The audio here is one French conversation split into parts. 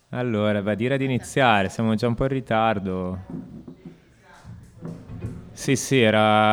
Allora, direi di iniziare, siamo già un po' in ritardo. Sì,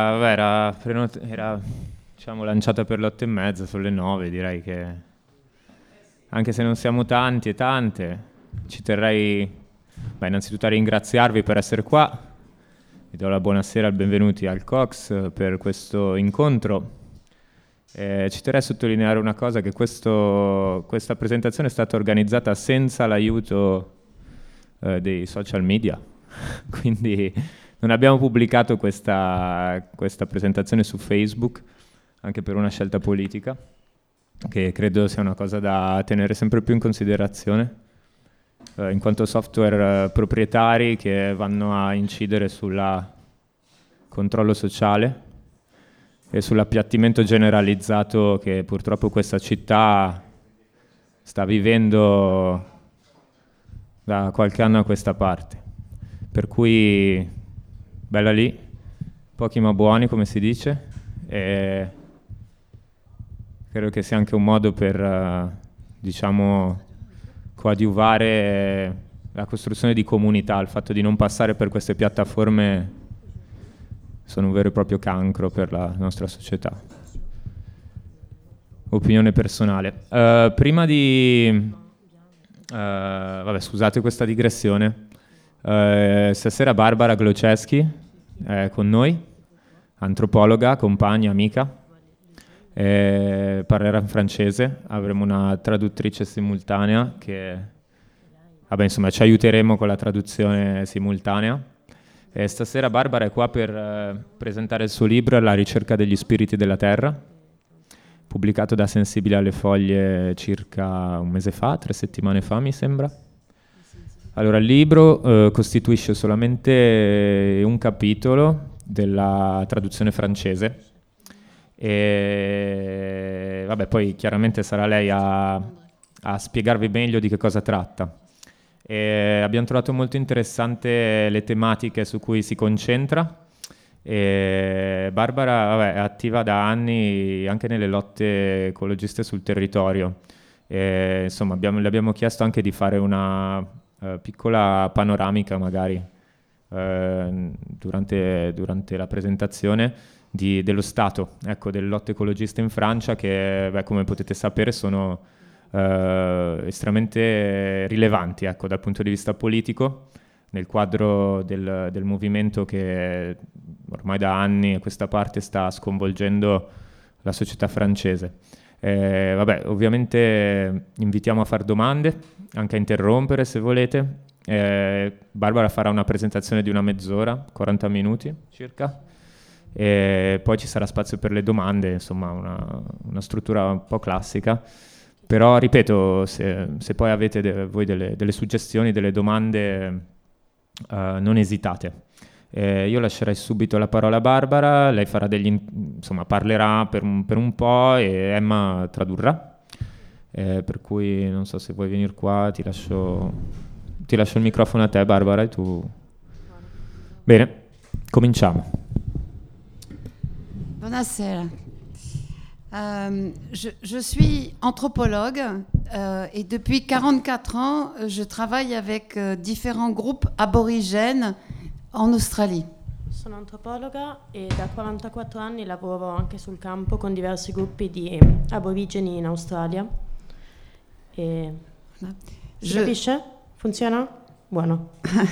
era, diciamo, lanciata per le 8:30, sono le 9, direi che anche se non siamo tanti e tante, ci terrei innanzitutto a ringraziarvi per essere qua. Vi do la buonasera e il benvenuti al Cox per questo incontro. Ci terrei a sottolineare una cosa, che questa presentazione è stata organizzata senza l'aiuto dei social media, quindi non abbiamo pubblicato questa presentazione su Facebook, anche per una scelta politica, che credo sia una cosa da tenere sempre più in considerazione, in quanto software proprietari che vanno a incidere sul controllo sociale e sull'appiattimento generalizzato che purtroppo questa città sta vivendo da qualche anno a questa parte. Per cui, bella lì, pochi ma buoni, come si dice, e credo che sia anche un modo per, diciamo, coadiuvare la costruzione di comunità. Il fatto di non passare per queste piattaforme sono un vero e proprio cancro per la nostra società. Opinione personale. Prima di... scusate questa digressione. Stasera Barbara Gloceschi è con noi, antropologa, compagna, amica. Parlerà in francese. Avremo una traduttrice simultanea che... ci aiuteremo con la traduzione simultanea. Stasera Barbara è qua per presentare il suo libro La ricerca degli spiriti della terra, pubblicato da Sensibile alle Foglie circa un mese fa, 3 settimane fa mi sembra. Allora, il libro costituisce solamente un capitolo della traduzione francese e poi chiaramente sarà lei a spiegarvi meglio di che cosa tratta. Abbiamo trovato molto interessante le tematiche su cui si concentra. Barbara è attiva da anni anche nelle lotte ecologiste sul territorio. Le abbiamo chiesto anche di fare una piccola panoramica magari durante la presentazione dello stato, delle lotte ecologiste in Francia, che come potete sapere sono estremamente rilevanti dal punto di vista politico nel quadro del movimento che ormai da anni a questa parte sta sconvolgendo la società francese. Ovviamente invitiamo a fare domande, anche a interrompere se volete. Barbara farà una presentazione di una mezz'ora, 40 minuti circa, e poi ci sarà spazio per le domande, insomma una struttura un po' classica. Però, ripeto, se poi avete voi delle suggestioni, delle domande, non esitate. Io lascerei subito la parola a Barbara, lei farà parlerà per un po' e Emma tradurrà. Per cui non so se vuoi venire qua, ti lascio il microfono a te, Barbara, e tu... Bene, cominciamo. Buonasera. Je suis anthropologue et depuis 44 ans, je travaille avec différents groupes aborigènes en Australie. Sono antropologa e da 44 anni lavoro anche sul campo con diversi gruppi di aborigeni in Australia. Si capisce? Funziona? Buono.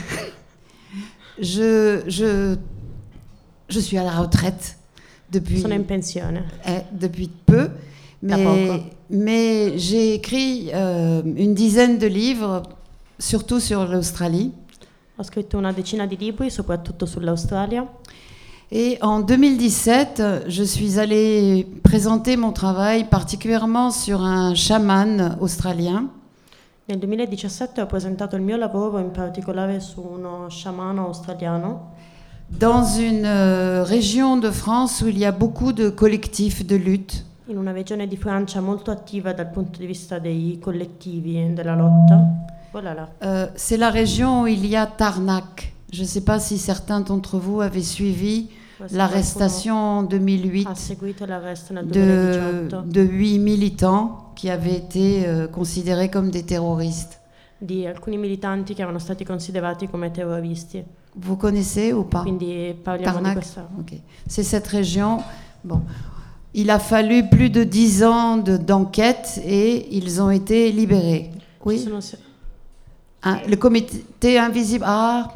Je suis à la retraite. Sono in pensione. Depuis peu, mais j'ai écrit une dizaine de livres, surtout sur l'Australie. Ho scritto una decina di libri, soprattutto sull'Australia. Et en 2017, je suis allée présenter mon travail particulièrement sur un chaman australien. Nel 2017 ho presentato il mio lavoro in particolare su uno sciamano australiano. Dans une région de France où il y a beaucoup de collectifs de lutte. In una regione di Francia molto attiva dal punto di vista dei collettivi della lotta. Voilà. C'est la région où il y a Tarnac. Je ne sais pas si certains d'entre vous avaient suivi l'arrestation en 2008 de 8 militants qui avaient été considérés comme des terroristes. di alcuni militanti che erano stati considerati come terroristi. Vous connaissez ou pas? Quindi parliamo di questa. Okay. C'est cette région. Bon, il a fallu plus de 10 ans d'enquête et ils ont été libérés. Oui. Le comité invisible. Ah,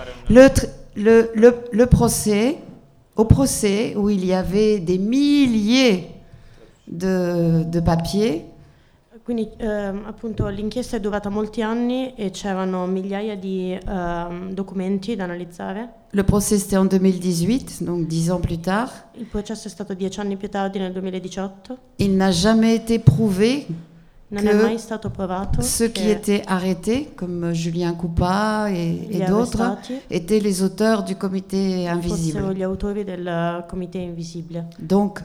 le procès. Au procès où il y avait des milliers de papiers. Quindi appunto l'inchiesta è durata molti anni e c'erano migliaia di documenti da analizzare. Le procès c'était en 2018, donc 10 ans plus tard. Il processo è stato 10 anni più tardi, nel 2018. Il n'a jamais été prouvé non è mai stato provato ceux qui étaient arrêtés, comme Julien Coupa et d'autres, étaient les auteurs du comité invisible. Fossero gli autori del comité invisibile. Donc,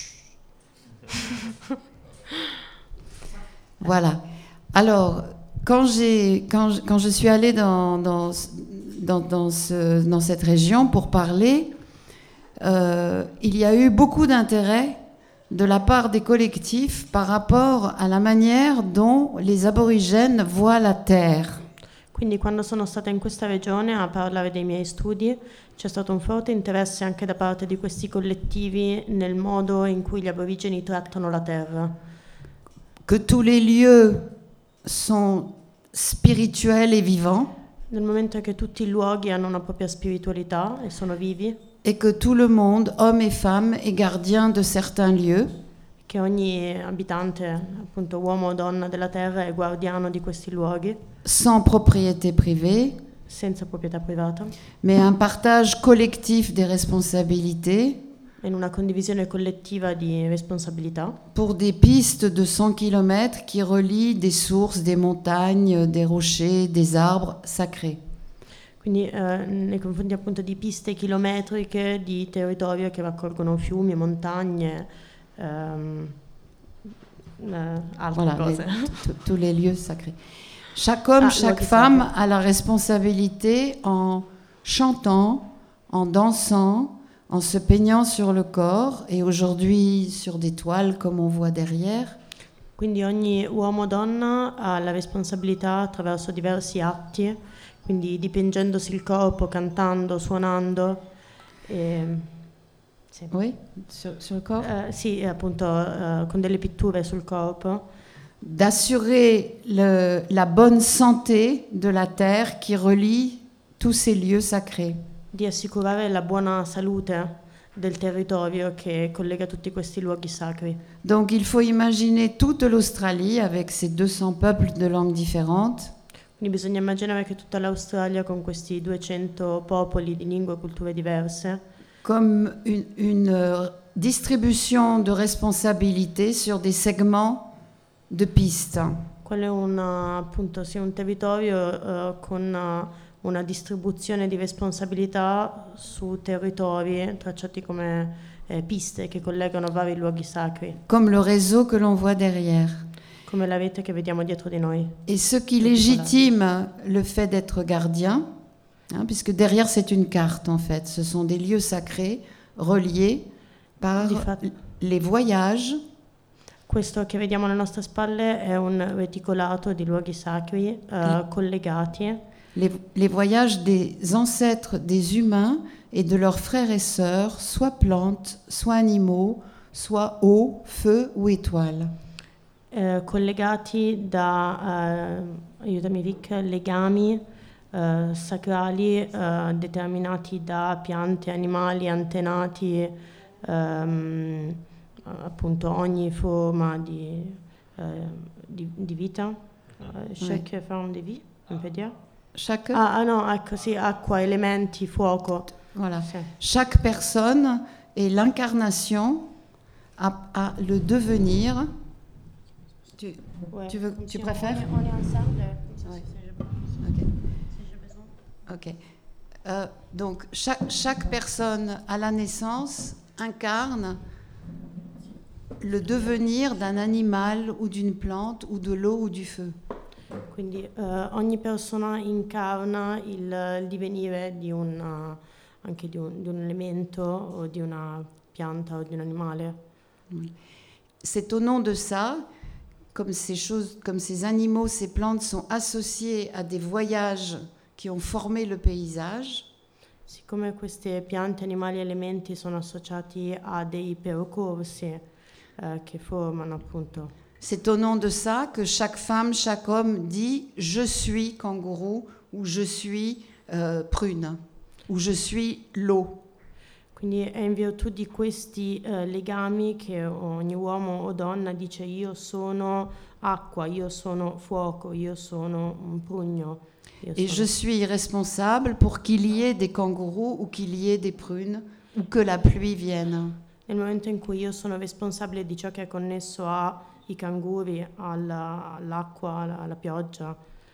voilà. Alors, quand je suis allée dans cette région pour parler, il y a eu beaucoup d'intérêt de la part des collectifs par rapport à la manière dont les aborigènes voient la terre. Quindi quando sono stata in questa regione a parlare dei miei studi c'è stato un forte interesse anche da parte di questi collettivi nel modo in cui gli aborigeni trattano la terra. Que tous les lieux sont spirituels et vivants. Nel momento che tutti i luoghi hanno una propria spiritualità e sono vivi. Et que tout le monde, hommes et femmes, est gardien de certains lieux. Che ogni abitante, appunto uomo o donna della terra, è guardiano di questi luoghi. Sans propriété privée. Senza proprietà privata. Mais un partage collectif des responsabilités. In una condivisione collettiva di responsabilità. Pour des pistes de 100 km qui relient des sources, des montagnes, des rochers, des arbres sacrés. Quindi nei confronti appunto di piste chilometriche di territorio che raccolgono fiumi, montagne, altre voilà, cose. Tous les lieux sacrés. Chaque homme, chaque femme a la responsabilité en chantant, en dansant, en se peignant sur le corps et aujourd'hui sur des toiles comme on voit derrière. Quindi ogni uomo o donna ha la responsabilità attraverso diversi atti, quindi dipingendosi il corpo, cantando, suonando. Sì. Oui, sur le corps? Sì, appunto con delle pitture sul corpo. D'assurer la bonne santé de la terre qui relie tous ces lieux sacrés. Di assicurare la buona salute del territorio che collega tutti questi luoghi sacri. Donc il faut imaginer toute l'Australie avec ses 200 peuples de langues différentes. Quindi bisogna immaginare che tutta l'Australia con questi 200 popoli di lingue e culture diverse comme une distribution de responsabilités sur des segments de pistes. Quello è appunto sì, un territorio con una distribuzione di responsabilità su territori tracciati come piste che collegano vari luoghi sacri. Comme le réseau que l'on voit derrière. Come la rete che vediamo dietro di noi. Et ce qui légitime le fait d'être gardien, puisque derrière c'est une carte en fait, ce sont des lieux sacrés reliés par les voyages. Questo che vediamo alle nostre spalle è un reticolato di luoghi sacri collegati. Les voyages des ancêtres des humains et de leurs frères et sœurs, soit plantes, soit animaux, soit eau, feu ou étoiles. Collegati da, aiutami Vic, legami sacrali determinati da piante, animali, antenati, appunto ogni forma di vita, chaque forme de vie, on peut dire. Chaque... no, ecco sì, acqua, elementi, fuoco. Voilà. Sì. Chaque personne est l'incarnation à le devenir. Tu préfères? On est ensemble. Ouais. Ok. Donc chaque personne à la naissance incarne le devenir d'un animal ou d'une plante ou de l'eau ou du feu. Quindi ogni persona incarna il divenire di anche di un elemento o di una pianta o di un animale. C'est au nom de ça comme ces animaux, ces plantes sont associés à des voyages qui ont formé le paysage, siccome queste piante, animali e elementi sono associati a dei percorsi che formano appunto. c'est au nom de ça que chaque femme, chaque homme dit « je suis kangourou » ou « je suis prune » ou « je suis l'eau ». Quindi è in virtù di questi legami che ogni uomo o donna dice io sono acqua, io sono fuoco, io sono un prugno. Et je suis responsable pour qu'il y ait des kangourous ou qu'il y ait des prunes ou que la pluie vienne. Nel momento in cui io sono responsabile di ciò che è connesso ai canguri, all'acqua, alla pioggia.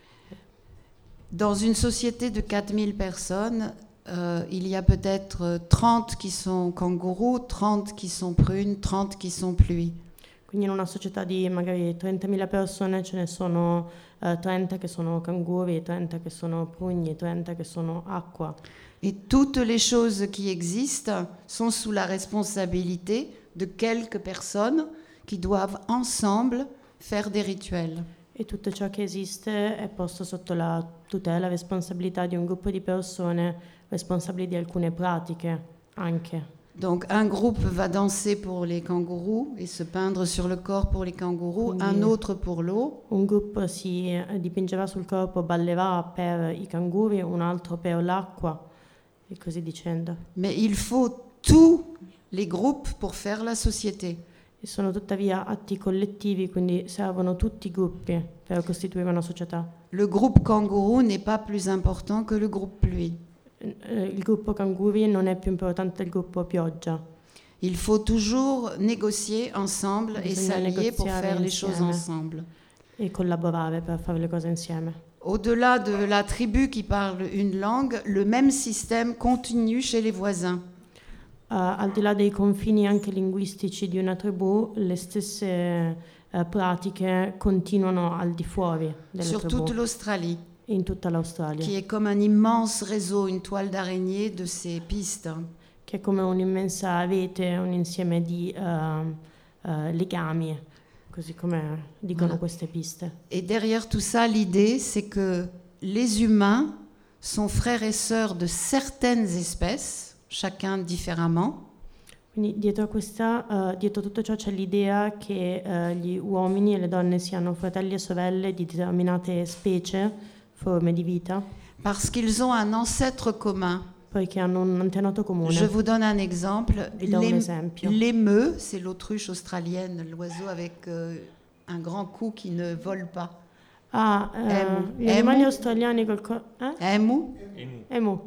Dans une société de 4000 personnes, il y a peut-être 30 qui sont kangourous, 30 qui sont prunes, 30 qui sont pluie. Quindi in una società di magari 30.000 persone ce ne sono 30 che sono canguri, 30 che sono prugni, 30 che sono acqua. Et toutes les choses qui existent sont sous la responsabilité de quelques personnes qui doivent ensemble faire des rituels. E tutto ciò che esiste è posto sotto la tutela e responsabilità di un gruppo di persone responsabili di alcune pratiche anche. Donc un groupe va danser pour les kangourous et se peindre sur le corps pour les kangourous, un autre pour l'eau. Un gruppo si dipingerà sul corpo, ballerà per i canguri, un altro per l'acqua e così dicendo. Mais il faut tous les groupes pour faire la société. E sono tuttavia atti collettivi, quindi servono tutti i gruppi per costituire una società. Le groupe kangourou n'est pas plus important que le groupe pluie. Il gruppo canguri non è più importante del gruppo pioggia. Il faut toujours négocier ensemble et s'allier pour faire les choses ensemble. E collaborare per fare le cose insieme. Au-delà de la tribu qui parle une langue, le même système continue chez les voisins. Al di là dei confini anche linguistici di una tribù, le stesse pratiche continuano al di fuori delle Sur tribù. toute l'Australie, In tutta l'Australia. qui est comme un immense réseau, une toile d'araignée de ces pistes. Che è come un'immensa rete, un insieme di legami, così come dicono queste piste. Et derrière tout ça, l'idée, c'est que les humains sont frères et sœurs de certaines espèces, chacun différemment. Quindi dietro tutto ciò c'è l'idea che gli uomini e le donne siano fratelli e sorelle di determinate specie, forme di vita, Parce qu'ils ont un ancêtre commun. poiché hanno un antenato comune. Je vous donne un exemple. Vi do un esempio. L'émeu, c'est l'autruche australienne, l'oiseau avec un grand cou qui ne vole pas. Gli animali australiani col Emu. Emu.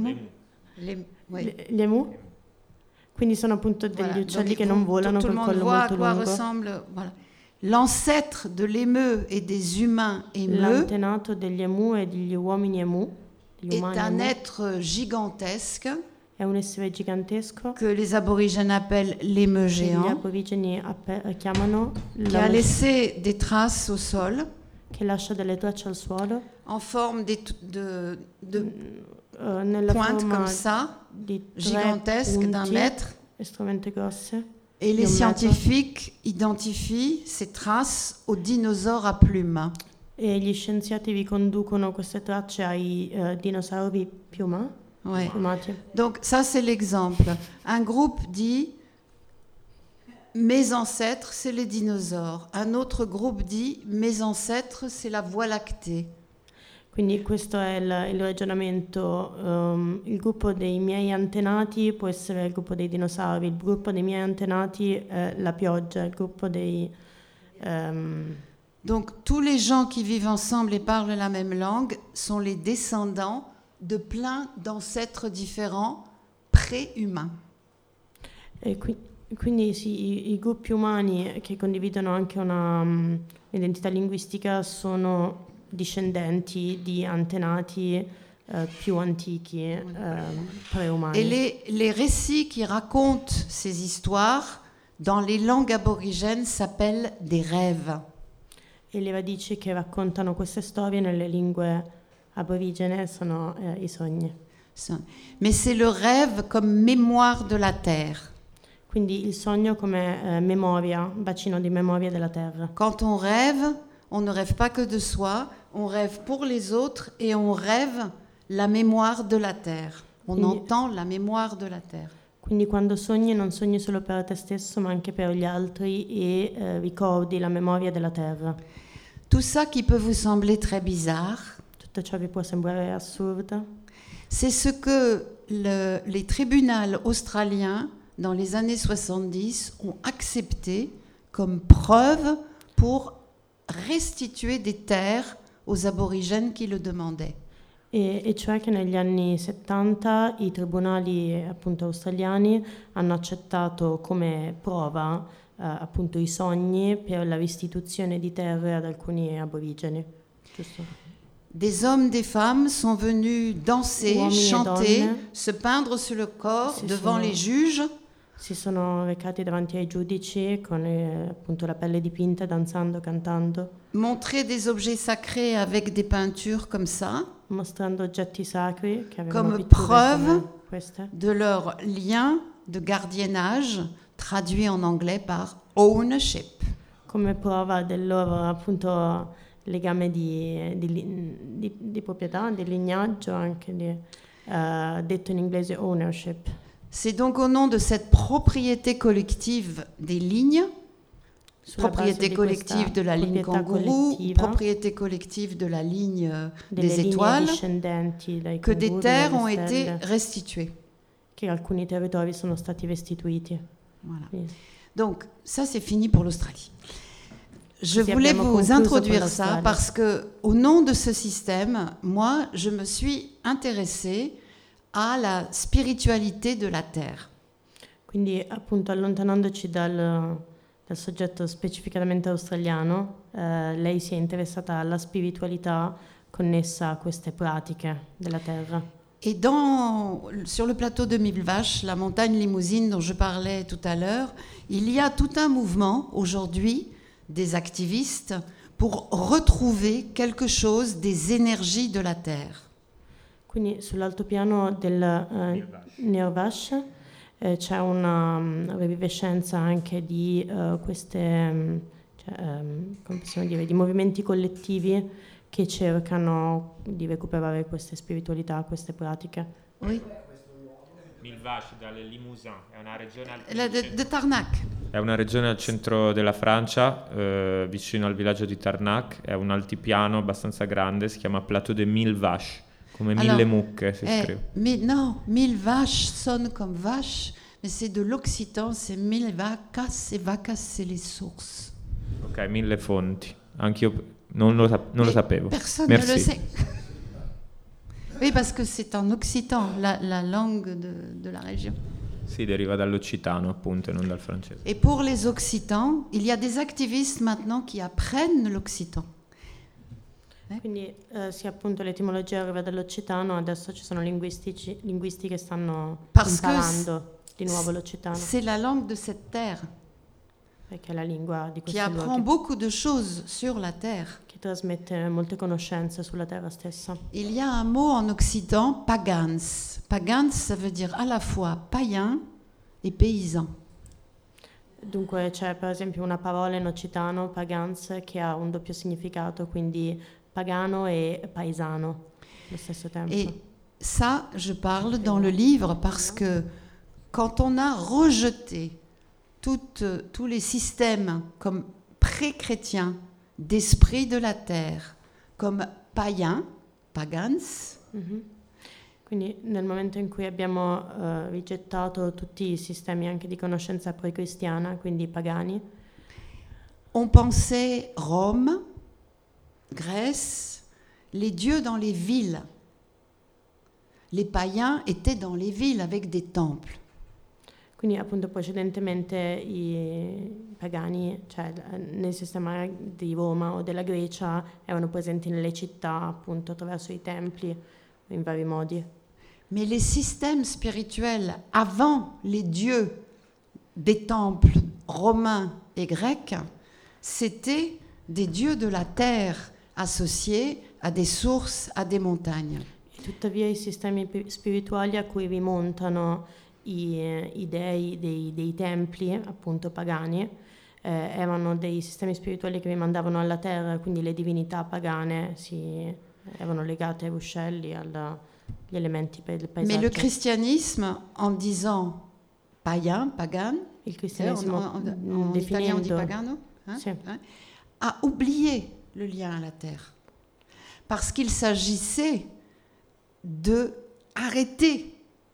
Oui. Gli emu? Quindi sono appunto degli Voilà. uccelli Donc, che non volano tout le col monde collo voit à molto quoi lungo. ressemble. Voilà. L'ancêtre de l'émeu et des humains émeux L'antenato degli emu e degli uomini emu, degli est umani un emu, être gigantesque è un essere gigantesco que les aborigènes appellent l'émeu che gli géant, aborigeni chiamano qui a laissé des traces au sol che lascia delle tracce al suolo en forme de nella pointes forma comme ça, di tre gigantesques d'un punti mètre. estremamente grosse. Et les Di un scientifiques identifient ces traces aux dinosaures à plumes. E gli scienziati riconducono queste tracce ai dinosauri Ouais. piumati. Donc ça c'est l'exemple. Un groupe dit mes ancêtres c'est les dinosaures. Un autre groupe dit mes ancêtres c'est la Voie lactée. Quindi questo è il ragionamento. Il gruppo dei miei antenati può essere il gruppo dei dinosauri, il gruppo dei miei antenati è la pioggia, il gruppo dei... Donc tous les gens qui vivent ensemble et parlent la même langue sont les descendants de plein d'ancêtres différents pré-humains. E quindi sì, i gruppi umani che condividono anche un'identità linguistica sono discendenti di antenati più antichi, preumani. Et les récits qui racontent ces histoires dans les langues aborigènes s'appellent des rêves. E le radici che raccontano queste storie nelle lingue aborigene sono i sogni. Mais c'est le rêve comme mémoire de la terre. Quindi il sogno come memoria, bacino di memoria della terra. Quand on ne rêve pas que de soi, on rêve pour les autres et on rêve la mémoire de la terre. On entend la mémoire de la terre. Quindi quando sogni non sogni solo per te stesso ma anche per gli altri e ricordi la memoria della terra. Tout ça qui peut vous sembler très bizarre, Tutto ciò vi può sembrare assurdo. c'est ce que les tribunaux australiens, dans les années 70, ont accepté comme preuve pour restituer des terres aux aborigènes qui le demandaient. E cioè che negli anni 70 i tribunali appunto australiani hanno accettato come prova appunto i sogni per la restituzione di terre ad alcuni aborigeni. Giusto? Des hommes, des femmes sont venus danser, Uomini e chanter, donne se peindre sur le corps si devant sono- les juges Si sono recati davanti ai giudici con appunto la pelle dipinta, danzando, cantando, montrer des objets sacrés avec des peintures comme ça, mostrando oggetti sacri che avevano Come pitture preuve come queste, de leur lien de gardiennage, traduit en anglais par ownership. come prova del loro appunto legame di proprietà, di lignaggio, anche detto in inglese ownership. C'est donc au nom de cette propriété collective des lignes, Sulla base propriété di collective questa de la ligne proprietà kangourou, collettiva propriété collective de la ligne delle des linee étoiles, discendenti dai que des canguri, terres dalle ont été stelle, restituées. che alcuni territori sono stati restituiti. Voilà. Quindi, Donc ça c'est fini pour l'Australie. Je Così voulais abbiamo vous concluso introduire con ça l'Australia. parce que au nom de ce système, moi je me suis intéressée à la spiritualité de la terre. quindi appunto allontanandoci dal soggetto specificatamente australiano, lei si è interessata alla spiritualità connessa a queste pratiche della terra. Et sur le plateau de Mille Vaches, la montagne limousine dont je parlais tout à l'heure, il y a tout un mouvement aujourd'hui des activistes pour retrouver quelque chose des énergies de la terre. Quindi sull'altopiano del Nirvash c'è una revivescenza anche di queste, come possiamo dire, di movimenti collettivi che cercano di recuperare queste spiritualità, queste pratiche. Oui. Mille Vaches dalle Limousin, è una regione De Tarnac. È una regione al centro della Francia, vicino al villaggio di Tarnac, è un altipiano abbastanza grande, si chiama Plateau de Mille Vaches, come mille mucche si scrive. Non, Mille Vaches sonne comme vache, mais c'est de l'occitan, c'est mille vacas, et vacas c'est les sources. Ok, mille fonti, anch'io non lo sapevo. Personne Merci. ne le sait. Oui, parce que c'est en occitan, la langue de la région. Sì, deriva dall'occitano appunto e non dal francese. Et pour les occitans, il y a des activistes maintenant qui apprennent l'occitan. Quindi sì, appunto l'etimologia arriva dall'occitano, adesso ci sono linguisti che stanno Parce que imparando di nuovo l'occitano, c'est la langue de cette terre perché è la lingua di qui questi apprend luoghi, beaucoup de choses sur la terre. che trasmette molte conoscenze sulla terra stessa. Il y a un mot en occitan, pagans. Pagans, ça veut dire à la fois païen et paysan. Dunque c'è per esempio una parola in occitano, pagans, che ha un doppio significato, quindi pagano e paesano allo stesso tempo. Et ça, je parle dans le livre parce que quand on a rejeté tous les systèmes comme pré-chrétiens d'esprit de la terre, comme païens, pagans, Mhm. Quindi nel momento in cui abbiamo rigettato tutti i sistemi anche di conoscenza pre-cristiana, quindi pagani, on pensait Rome, Grèce, les dieux dans les villes. Les païens étaient dans les villes avec des temples. quindi appunto precedentemente i pagani, cioè nel sistema di Roma o della Grecia, erano presenti nelle città appunto attraverso i templi in vari modi. Mais les systèmes spirituels avant les dieux des temples romains et grecs, c'était des dieux de la terre associés à des sources, à des montagnes. E tuttavia i sistemi spirituali a cui rimontano i dei dei templi appunto pagani erano dei sistemi spirituali che vi mandavano alla terra, quindi le divinità pagane erano legate ai ruscelli, agli elementi del paesaggio. Mais le christianisme, en disant pagan, il cristianesimo en italien on dit pagano, hein, sì. hein, a oublié le lien à la terre. Parce qu'il s'agissait de arrêter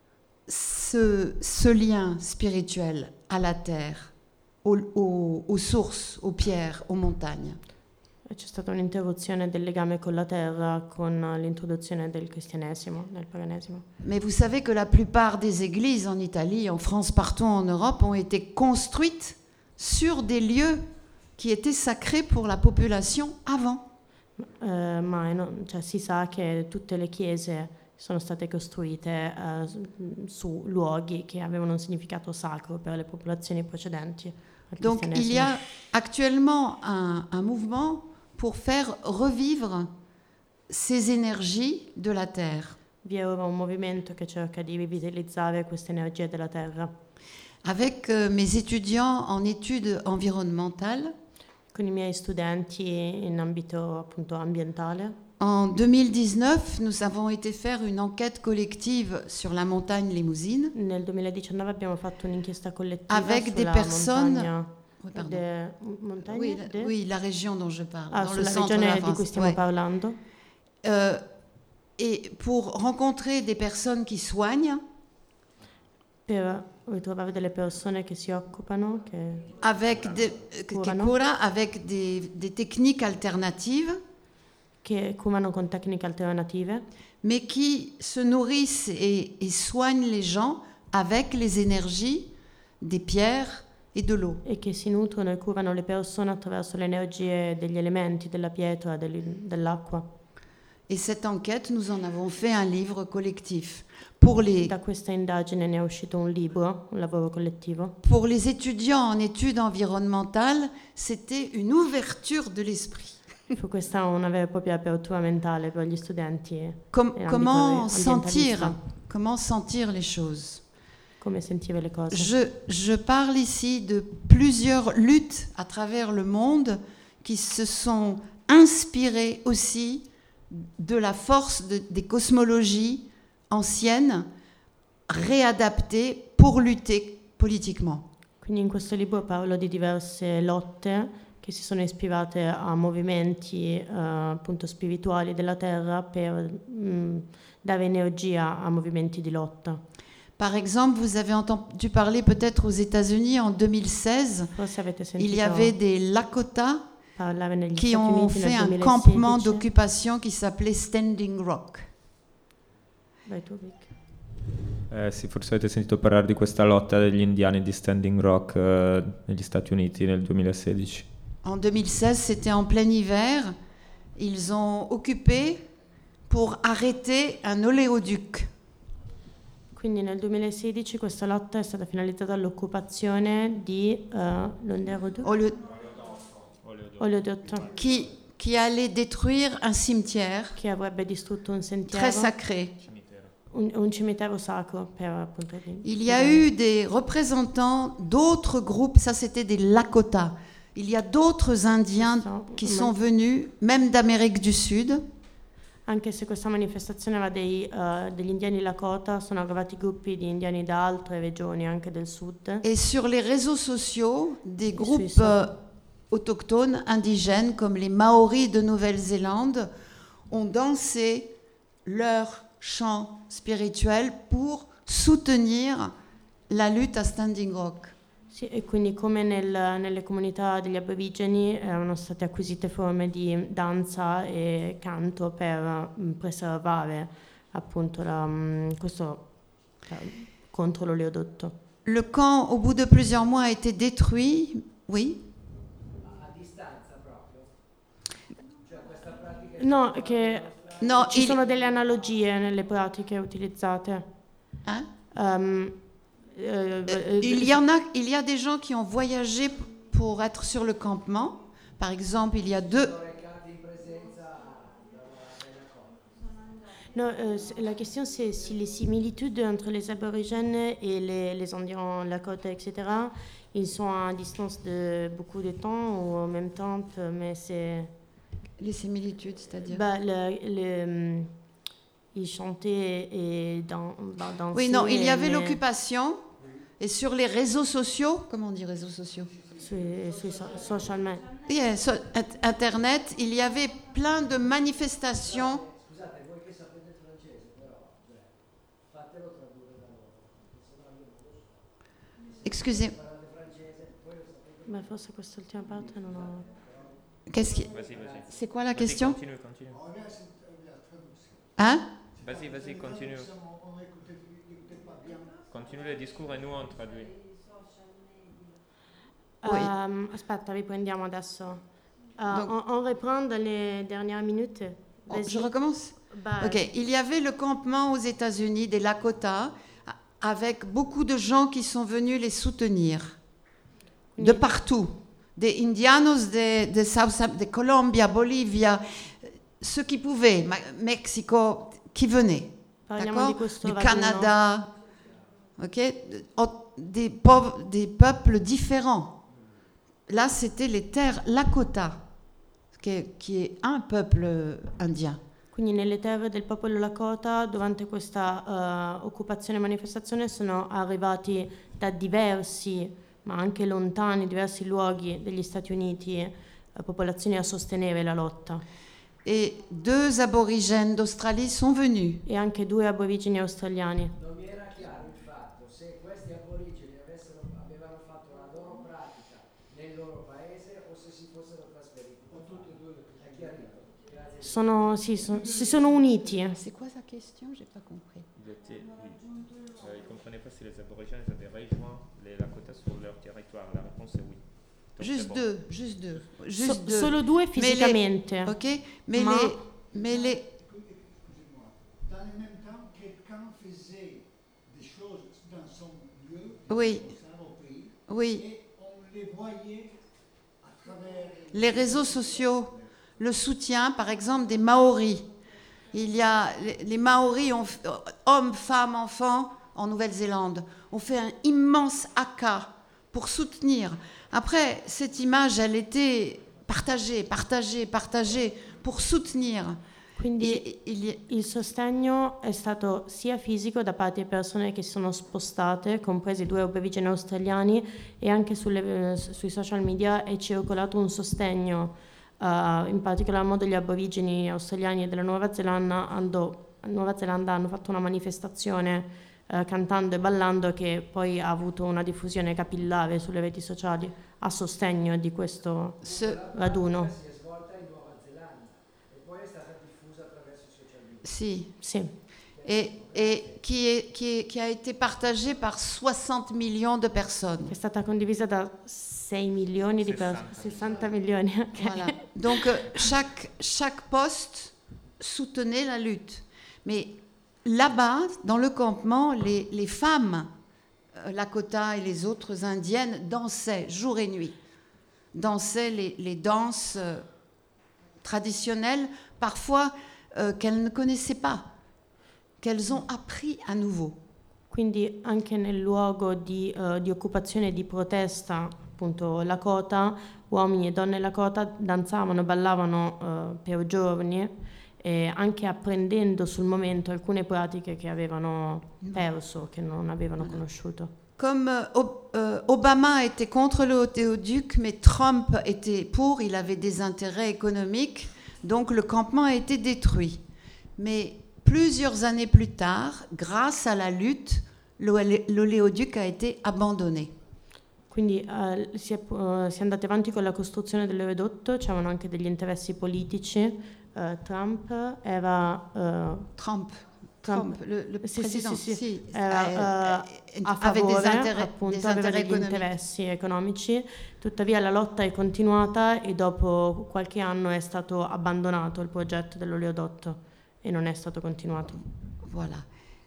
ce lien spirituel à la terre, aux sources, aux pierres, aux montagnes. C'è stata un'interruzione del legame con la terra con l'introduzione del cristianesimo, del paganesimo. Mais vous savez que la plupart des églises en Italie, en France, partout en Europe, ont été construites sur des lieux qui étaient sacrés pour la population avant. Cioè, si sa che tutte le chiese sono state costruite su luoghi che avevano un significato sacro per le popolazioni precedenti. Donc il y a actuellement un mouvement pour faire revivre ces énergies de la terre. Vi è ora un movimento che cerca di rivitalizzare queste energie della terra. Avec mes étudiants en études environnementales, con i miei studenti in ambito appunto ambientale. En 2019, nous avons été faire une enquête collective sur la montagne Limousine. Nel 2019 abbiamo fatto un'inchiesta collettiva avec sulla des personnes. Montagne, oui, la région dont je parle, dans le sulla centre de la regione di cui France. stiamo parlando. Et pour rencontrer des personnes qui soignent, per ritrovare delle persone che si occupano, avec des techniques alternatives, che curano con tecniche alternative, mais qui se nourrissent et soignent les gens avec les énergies des pierres et de l'eau. E che si nutrono e curano le persone attraverso le energie degli elementi, della pietra, dell'acqua. Et cette enquête, nous en avons fait un livre collectif. Da questa indagine ne è uscito un libro, un lavoro collettivo. Pour les étudiants en études environnementales, c'était une ouverture de l'esprit. Fu questa una vera e propria apertura mentale per gli studenti. Comment sentir les choses? Come sentire le cose. Je parle ici de plusieurs luttes à travers le monde qui se sont inspirées aussi de la force des cosmologies anciennes réadaptées pour lutter politiquement. Quindi in questo libro parlo di diverse lotte che si sono ispirate a movimenti appunto spirituali della Terra per dare energia a movimenti di lotta. Par exemple, vous avez entendu parler peut-être aux États-Unis en 2016, il y avait des Lakota qui ont fait un campement d'occupation qui s'appelait Standing Rock. Sì, forse avete sentito parlare di questa lotta degli indiani di Standing Rock negli Stati Uniti nel 2016. En 2016, c'était en plein hiver. Ils ont occupé pour arrêter un oléoduc. Quindi nel 2016 questa lotta è stata finalizzata all'occupazione di oleodotto qui allait détruire un cimetière che avrebbe distrutto un sentiero très sacré. Un cimitero sacro per appunto. Il y a eu des représentants d'autres groupes, ça c'était des Lakota. Il y a d'autres Indiens qui sont venus, même d'Amérique du Sud. Anche se questa manifestazione era degli indiani Lakota, sono arrivati gruppi di indiani da altre regioni, anche del sud. Et sur les réseaux sociaux, des groupes autochtones, indigènes, comme les Maoris de Nouvelle-Zélande, ont dansé leur chant spirituel pour soutenir la lutte à Standing Rock. Sì, e quindi come nelle comunità degli aborigeni erano state acquisite forme di danza e canto per preservare appunto questo contro l'oleodotto. Le camp, au bout de plusieurs mois, a été détruit. Oui. A distanza proprio. Cioè questa pratica. No, che ci sono delle analogie nelle pratiche utilizzate. Il y a des gens qui ont voyagé pour être sur le campement. Par exemple, il y a Non, la question c'est si les similitudes entre les aborigènes et les Indiens Lakota, etc., ils sont à distance de beaucoup de temps ou en même temps, mais c'est... Les similitudes, c'est-à-dire ils chantaient et dansaient. Oui, non, il y avait l'occupation, et sur les réseaux sociaux, comment on dit réseaux sociaux? Sur social media. Yeah, Internet, il y avait plein de manifestations. Excusez. Ma forse quest'ultima parte non ho... Qu'est-ce qui... Vas-y. C'est quoi la question? Continue. Hein? Vas-y, continue. Continue le discours e nous on traduit. Aspetta, riprendiamo adesso. On reprend dans les dernières minutes. Je recommence? Ok. Il y avait le campement aux États-Unis des Lakota avec beaucoup de gens qui sont venus les soutenir de partout. Des Indianos de Colombia, Bolivia, ceux qui pouvaient, Mexico, qui venaient. D'accord? Du Canada. Ok? Des peuples différents. Là, c'était les terres Lakota, qui est un peuple indien. Quindi nelle terre del popolo Lakota, durante questa occupazione e manifestazione, sono arrivati da diversi, ma anche lontani, diversi luoghi degli Stati Uniti, popolazioni a sostenere la lotta. Et 2 aborigènes d'Australie sont venus. E anche 2 aborigeni australiani. Non mi era chiaro il fatto se questi aborigeni avevano fatto la loro pratica nel loro paese o se si fossero trasferiti. O tutti e due è chiarito. Si sono uniti. C'est quoi sa question? J'ai pas compris. Il comprenait pas si les aborigènes avaient rejoint les Lakota sur leur territoire. La réponse est oui. Donc Juste c'est bon. deux. Solo 2 fisicamente. Ok, mais les... Excusez-moi. Dans le même temps, quelqu'un faisait des choses dans son lieu, Oui. dans son pays, Oui. et on les voyait à travers Les réseaux sociaux, le soutien, par exemple, des Maoris. Il y a les Maoris, hommes, femmes, enfants, en Nouvelle-Zélande, ont fait un immense haka pour soutenir. Après, cette image, elle était partagée pour soutenir. Quindi il sostegno è stato sia fisico da parte di persone che si sono spostate, compresi 2 aborigeni australiani, e anche sui social media è circolato un sostegno, in particolar modo gli aborigeni australiani della Nuova Zelanda hanno fatto una manifestazione cantando e ballando che poi ha avuto una diffusione capillare sulle reti sociali a sostegno di questo raduno. si è svolta in Nuova Zelanda e poi è stata diffusa attraverso i social media. Si. Et qui a été partagé par 60 millions de personnes. È stata condivisa da 6 milioni di persone, 60 milioni. Okay. Voilà. Donc chaque poste soutenait la lutte. Mais là-bas, dans le campement, les femmes Lakota et les autres indiennes dansaient jour et nuit. Dansaient les danses traditionnelles, parfois qu'elles ne connaissaient pas, qu'elles ont appris à nouveau. Quindi anche nel luogo di occupazione e di protesta, appunto Lakota, uomini e donne Lakota danzavano, ballavano per giorni, e anche apprendendo sul momento alcune pratiche che avevano perso, che non avevano conosciuto. Comme Obama était contre le oléoduc, mais Trump était pour, il avait des intérêts économiques, donc le campement a été détruit. Mais plusieurs années plus tard, grâce à la lutte, l'oléoduc a été abandonné. Quindi si è andati avanti con la costruzione dell'oleodotto, c'erano anche degli interessi politici. Trump era... Trump, le président, sì. Era a favore, appunto, aveva degli interessi economici, tuttavia la lotta è continuata e dopo qualche anno è stato abbandonato il progetto dell'oleodotto e non è stato continuato. Voilà.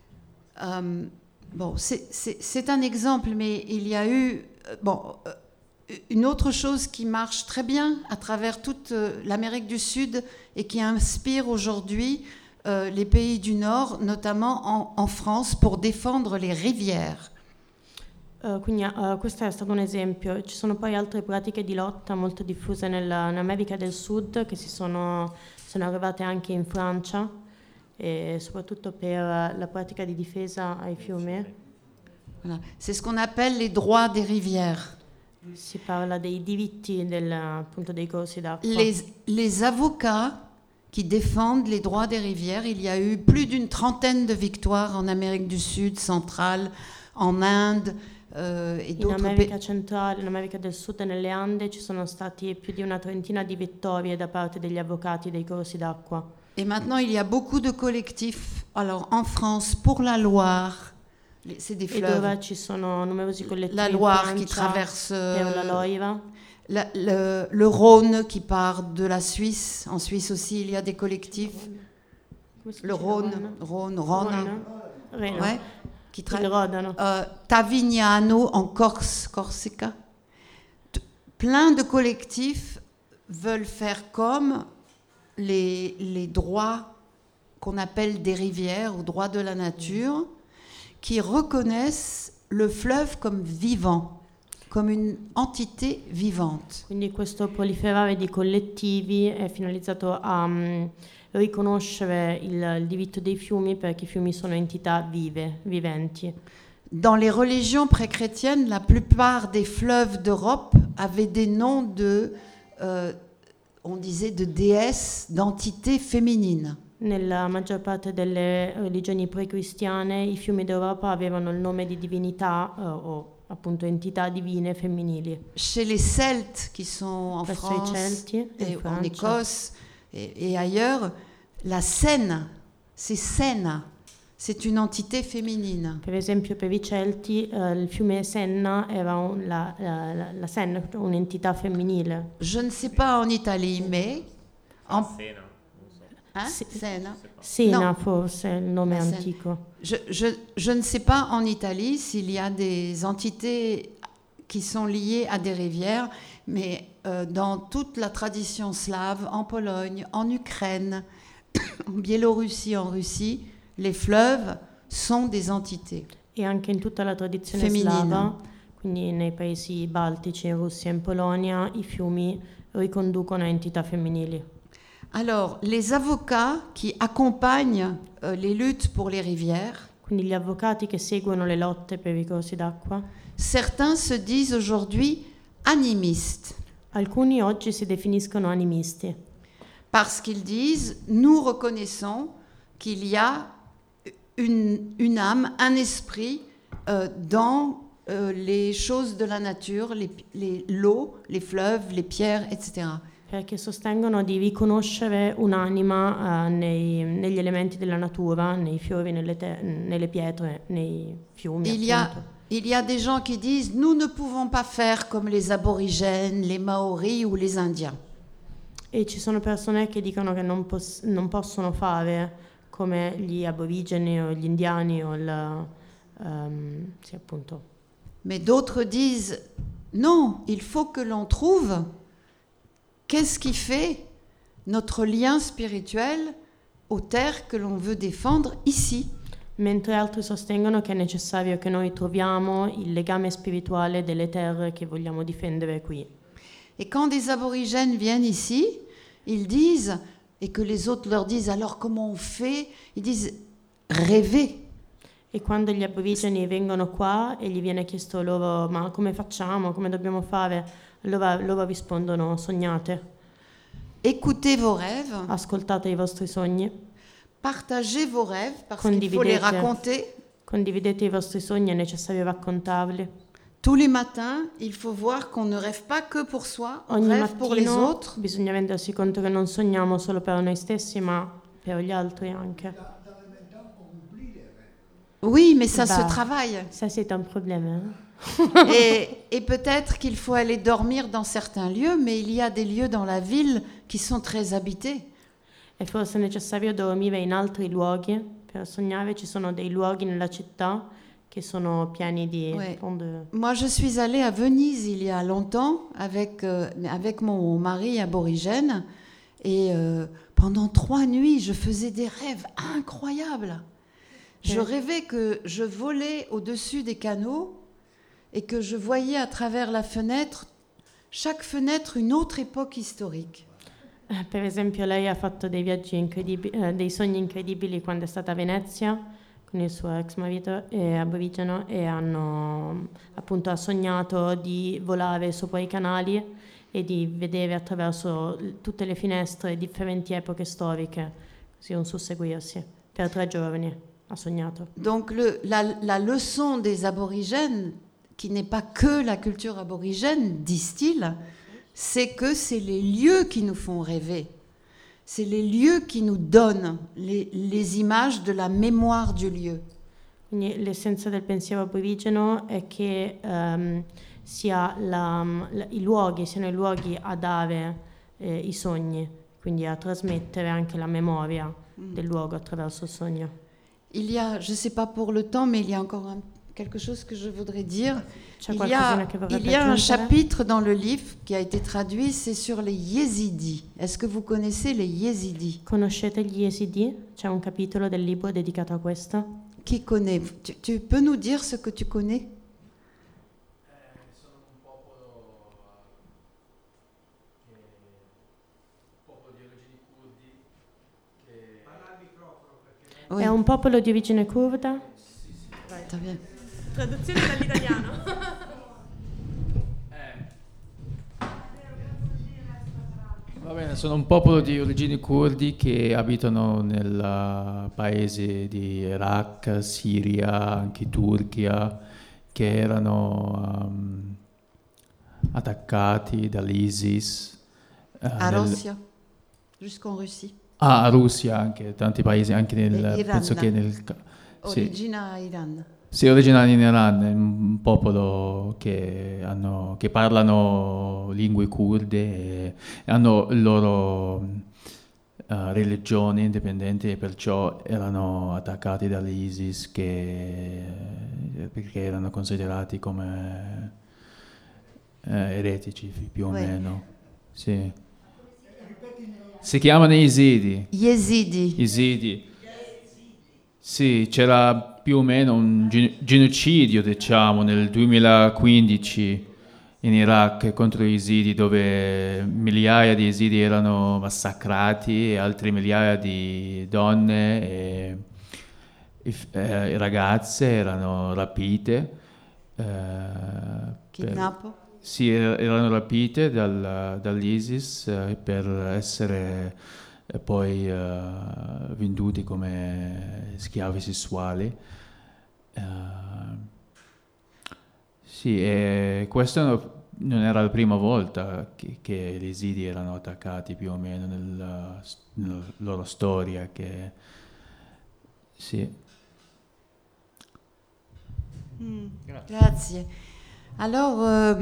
Bon, c'est un exemple, mais il y a eu... une autre chose qui marche très bien à travers toute l'Amérique du Sud et qui inspire aujourd'hui les pays du Nord, notamment en France, pour défendre les rivières. Quindi questo è stato un esempio. Ci sono poi altre pratiche di lotta molto diffuse in America del Sud che sono arrivate anche in Francia, e soprattutto per la pratica di difesa ai fiumi. Voilà. C'est ce qu'on appelle les droits des rivières. Si parla dei diritti appunto dei corsi d'acqua. Les avocats qui défendent les droits des rivières, il y a eu plus d'une trentaine de victoires en Amérique du Sud, centrale, en Inde et d'autres pays. In America centrale, in America del Sud e nelle Ande ci sono stati più di una trentina di vittorie da parte degli avvocati dei corsi d'acqua. Et maintenant, il y a beaucoup de collectifs. Alors, en France, pour la Loire, c'est des fleuves. Ed ora ci sono numerosi collettivi La in Loire qui Francia traverse per la Loira. le Rhône qui part de la Suisse. En Suisse aussi, il y a des collectifs. Le Rhône. Reno. Ouais, qui Il Rodano. Tavignano en Corse, Corsica. Plein de collectifs veulent faire comme les droits qu'on appelle des rivières ou droits de la nature, qui reconnaissent le fleuve comme vivant, come une entité vivante. Quindi questo proliferare di collettivi è finalizzato a riconoscere il diritto dei fiumi, perché i fiumi sono entità vive, viventi. Dans les religions pré-chrétiennes, la plupart des fleuves d'Europe avaient des noms on disait de déesses, d'entités féminines. Nella maggior parte delle religioni pre-cristiane i fiumi d'Europa avevano il nome di divinità o appunto entità divine femminili. Chez les Celtes qui sont en Presso i France Celti et in en Francia. Écosse et ailleurs, la Seine, c'est Sena, c'est une entité féminine. Per esempio per i Celti il fiume Senna era la Senna, un'entità femminile. Je ne sais pas en Italie, mais en Sena. hein? Sì. Sena. Sena No. forse è il nome La Seine. antico. Je ne sais pas en Italie s'il y a des entités qui sont liées à des rivières, mais dans toute la tradition slave, en Pologne, en Ukraine, en Biélorussie, en Russie, les fleuves sont des entités. E anche in tutta la tradizione Femminile. slava, quindi nei paesi baltici, in Russia e in Polonia, i fiumi riconducono a entità femminili. Alors, les avocats qui accompagnent les luttes pour les rivières, Quindi gli avvocati che seguono le lotte per i corsi d'acqua, certains se disent aujourd'hui animistes, alcuni oggi si definiscono animisti, parce qu'ils disent, nous reconnaissons qu'il y a une âme, un esprit dans les choses de la nature, l'eau, les fleuves, les pierres, etc. perché sostengono di riconoscere un'anima negli elementi della natura, nei fiori, nelle pietre, nei fiumi. Il y a des gens qui disent, nous ne pouvons pas faire comme les aborigènes, les Maoris ou les Indiens. E ci sono persone che dicono che non possono fare come gli aborigeni o gli indiani o sì, appunto. Mais d'autres disent, non, il faut que l'on trouve qu'est-ce qui fait notre lien spirituel aux terres que l'on veut défendre ici. Mentre altri sostengono che è necessario che noi troviamo il legame spirituale delle terre che vogliamo difendere qui. Et quand des aborigènes viennent ici, ils disent, et que les autres leur disent, alors comment on fait? Ils disent, rêver. E quando gli aborigeni vengono qua e gli viene chiesto loro, ma come facciamo, come dobbiamo fare? Allora loro rispondono, sognate. Écoutez vos rêves, Ascoltate i vostri sogni, partagez vos rêves, parce qu'il faut les raconter. condividete i vostri sogni, è necessario raccontarli. Tous les matins, il faut voir qu'on ne rêve pas que pour soi, on Ogni rêve pour les mattino autres. bisogna rendersi conto che non sogniamo solo per noi stessi, ma per gli altri anche. Oui, mais ça Bah. se travaille. Ça, c'est un problème. Hein? Et peut-être qu'il faut aller dormir dans certains lieux, mais il y a des lieux dans la ville qui sont très habités. E forse è necessario dormire in altri luoghi per sognare. Ci sono dei luoghi nella città che sono pieni di Ouais. onde. Moi, je suis allée à Venise il y a longtemps avec mon mari aborigène Et pendant 3 nuits, je faisais des rêves incroyables. Je rêvais que je volais au-dessus des canaux et que je voyais à travers la fenêtre, chaque fenêtre, une autre époque historique. Per esempio, lei ha fatto dei viaggi dei sogni incredibili quando è stata a Venezia con il suo ex marito aborigeno e ha sognato di volare sopra i canali e di vedere attraverso tutte le finestre differenti epoche storiche, così un susseguirsi. Per 3 giorni ha sognato. Donc la leçon des aborigènes, qui n'est pas que la culture aborigène, disent-ils, c'est que c'est les lieux qui nous font rêver. C'est les lieux qui nous donnent les images de la mémoire du lieu. Quindi l'essenza del pensiero aborigeno è che siano i luoghi a dare i sogni, quindi a trasmettere anche la memoria del luogo attraverso il sogno. Il y a, je ne sais pas pour le temps, mais il y a encore quelque chose que je voudrais dire. Il y a un chapitre dans le livre qui a été traduit, c'est sur les Yézidis. Est-ce que vous connaissez les Yézidis? Conoscete gli Yezidi? C'è un capitolo del libro dedicato a questo. Qui connaît? Tu peux nous dire ce que tu connais? Sono un popolo di origini curdi che... Parla al microfono perché... È un popolo di origine curda? Sì. Traduzione dall'italiano. Va bene, sono un popolo di origini curdi che abitano nel paese di Iraq, Siria, anche Turchia, che erano attaccati dall'ISIS. A Russia, jusqu'en Russie. A Russia anche, tanti paesi, anche penso che Origina Iran. Sì, originari in Iran, è un popolo che parlano lingue kurde e hanno il loro religione indipendente e perciò erano attaccati dall'ISIS perché erano considerati come eretici più o meno. Sì. Si chiamano Yazidi. Yazidi. Sì, c'era più o meno un genocidio, diciamo, nel 2015 in Iraq contro i Yazidi, dove migliaia di Yazidi erano massacrati e altre migliaia di donne e ragazze erano rapite. Kidnappo? Sì, erano rapite dall'ISIS per essere poi venduti come schiavi sessuali. Sì, e questa non era la prima volta che gli Yazidi erano attaccati più o meno nella loro storia. Sì. Grazie. Alors,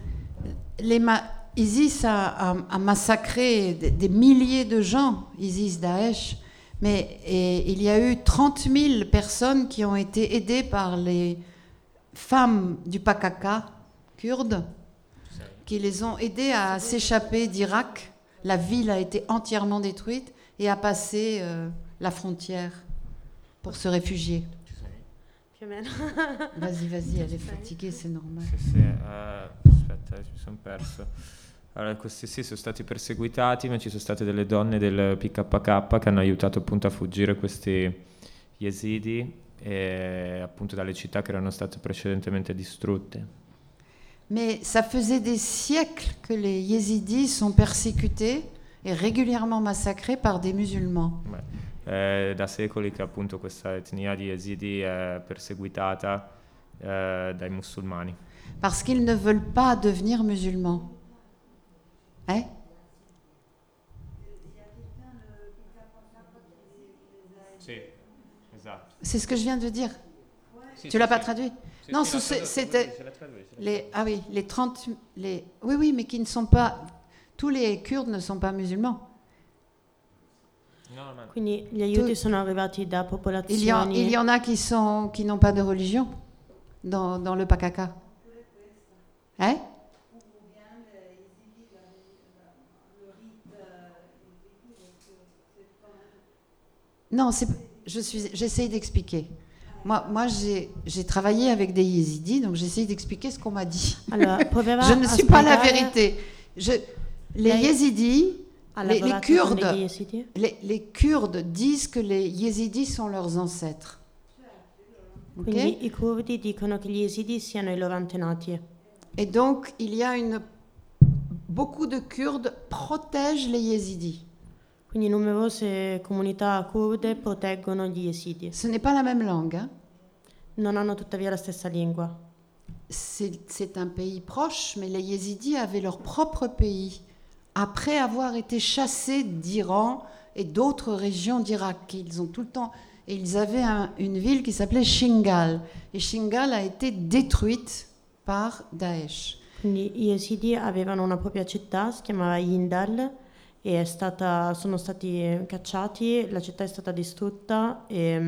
ISIS a massacré des milliers de gens, ISIS, Daesh, mais il y a eu 30 000 personnes qui ont été aidées par les femmes du PKK kurdes, qui les ont aidées à s'échapper d'Irak. La ville a été entièrement détruite et a passé la frontière pour se réfugier. Più o meno. Vas-y, elle est fatiguée, c'est normal. Sì, aspetta, mi sono perso. Allora, questi sì sono stati perseguitati, ma ci sono state delle donne del PKK che hanno aiutato appunto a fuggire questi Yazidi appunto dalle città che erano state precedentemente distrutte. Mais ça faisait des siècles que les Yézidis sont persécutés et régulièrement massacrés par des musulmans. Da secoli che appunto questa etnia di Yazidi è perseguitata dai musulmani. Parce qu'ils ne veulent pas devenir musulmans. Sì, esatto. C'est ce que je viens de dire. Sì, Tu l'as pas traduit? Sì, Non, sì, c'était les 30 oui, mais qui ne sont pas, tous les Kurdes ne sont pas musulmans. No, quindi gli aiuti sono arrivati da popolazioni. Il y en a qui n'ont pas de religion dans le PKK. Non, j'essaye d'expliquer. Moi j'ai travaillé avec des yézidis, donc j'essaye d'expliquer ce qu'on m'a dit. Allora, Je ne suis pas la vérité. Les yézidis, les Kurdes disent que les yézidis sont leurs ancêtres. Quindi i curdi dicono che gli Yazidi siano i loro antenati. Et donc, beaucoup de Kurdes protègent les yézidis. Quindi numerose comunità kurde proteggono gli Yazidi. Ce n'est pas la même langue. Hein? Non hanno tuttavia la stessa lingua. C'est un pays proche, mais les yézidis avaient leur propre pays, après avoir été chassés d'Iran et d'autres régions d'Irak. Ils ont tout le temps... Et ils avaient une ville qui s'appelait Shingal. Et Shingal a été détruite par Daesh. Quindi i Yazidi avevano una propria città, si chiamava Yindal, e sono stati cacciati, la città è stata distrutta.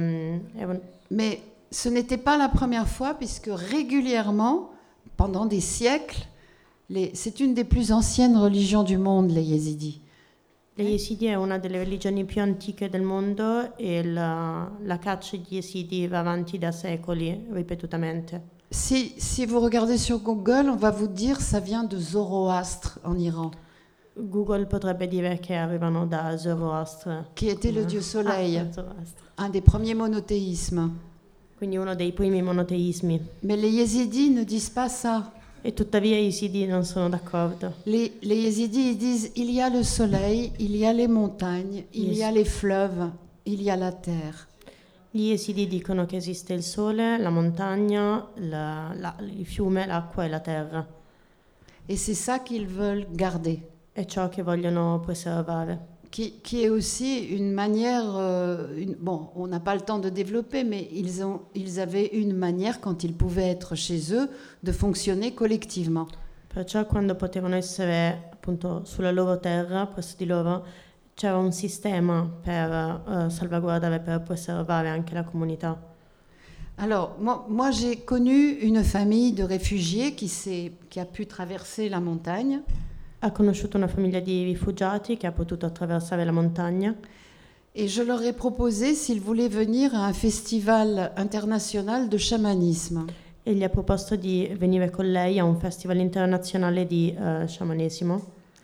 Mais ce n'était pas la première fois, puisque régulièrement, pendant des siècles, c'est une des plus anciennes religions du monde, les Yézidis. Les Yazidi è una delle religioni più antiche del mondo e la caccia di Yazidi va avanti da secoli, ripetutamente. Si vous regardez sur Google, on va vous dire ça vient de Zoroastre en Iran. Google potrebbe dire che arrivano da Zoroastre. Qui était le dieu soleil, un des premiers monothéismes. Quindi uno dei primi monoteismi. Mais les Yézidis ne disent pas ça. E tuttavia i Yazidi non sono d'accordo. Les Yézidis ils disent il y a le soleil, il y a les montagnes, il y a les fleuves, il y a la terre. Gli Yazidi dicono che esiste il sole, la montagna, il fiume, l'acqua e la terra. Et c'est ça qu'ils veulent garder. È ciò che vogliono preservare. Qui est aussi une manière, bon, on n'a pas le temps de développer, mais ils avaient une manière, quand ils pouvaient être chez eux, de fonctionner collectivement. Perciò quando potevano essere appunto sulla loro terra, presso di loro, c'era un sistema per salvaguardare, per preservare anche la comunità. Alors, moi j'ai connu une famille de réfugiés qui a pu traverser la montagne. Ha conosciuto una famiglia di rifugiati che ha potuto attraversare la montagna. Et je leur ai proposé s'ils voulaient venir à un festival international de chamanisme. E gli ha proposto di venire con lei a un festival internazionale di sciamanesimo.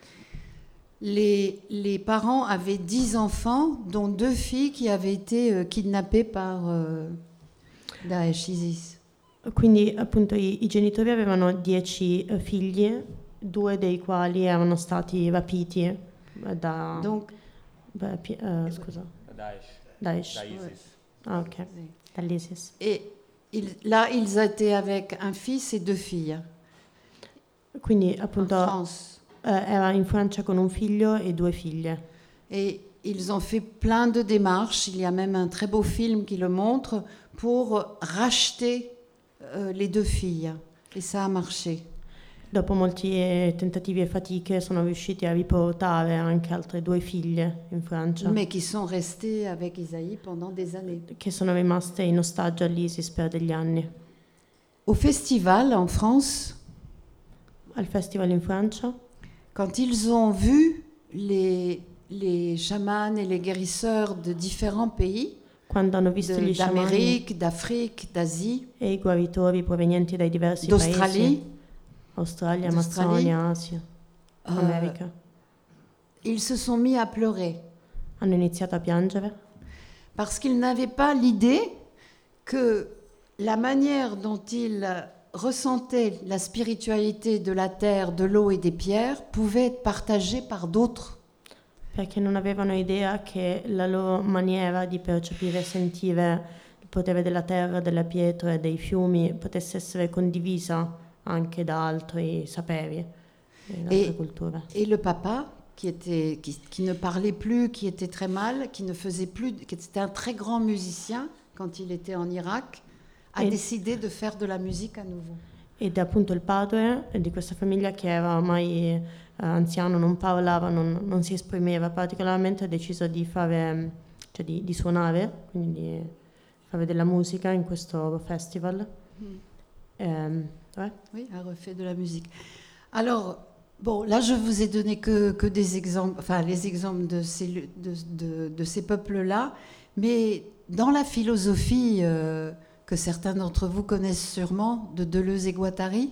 Les parents avaient 10 enfants, dont 2 filles qui avaient été kidnappées par Daesh, ISIS. Quindi appunto i genitori avevano 10 figli, 2 dei quali erano stati rapiti da... Donc, scusa. Daesh. ISIS. Ah, ok. Dall'ISIS. Et là, ils étaient avec un fils et 2 filles. Quindi appunto en France. Era in Francia con un figlio e 2 figlie. Et ils ont fait plein de démarches. Il y a même un très beau film qui le montre pour racheter les 2 filles. Et ça a marché. Dopo molti tentativi e fatiche sono riusciti a riportare anche altre 2 figlie in Francia. Mais qui sont restées avec Isaïe pendant des années. Che sono rimaste in ostaggio all'ISIS per degli anni. Au festival en France, al festival in Francia, quand ils ont vu les chamans et les guérisseurs de différents pays, quando hanno visto gli sciamani d'Amérique, d'Afrique, d'Asie, e i guaritori provenienti dai diversi paesi, Australia, Amazzonia, Asia, America, ils se sont mis à pleurer. Hanno iniziato a piangere. Parce qu'ils n'avaient pas l'idée que la manière dont ils ressentaient la spiritualité de la terre, de l'eau et des pierres pouvait être partagée par d'autres. Perché non avevano idea che la loro maniera di percepire e sentire il potere della terra, delle pietre e dei fiumi potesse essere condivisa anche da altri saperi e da altre culture. Et le papa, qui ne parlait plus, qui était très mal, qui était un très grand musicien quand il était en Irak, a décidé de faire de la musique à nouveau. Ed appunto il padre di questa famiglia, che era ormai anziano, non parlava, non si esprimeva particolarmente, ha deciso di fare, cioè di suonare, quindi di fare della musica in questo festival. Oui, a refait de la musique. Alors, bon, là je vous ai donné que des exemples, enfin les exemples de ces peuples-là, Mais dans la philosophie que certains d'entre vous connaissent sûrement, de Deleuze et Guattari,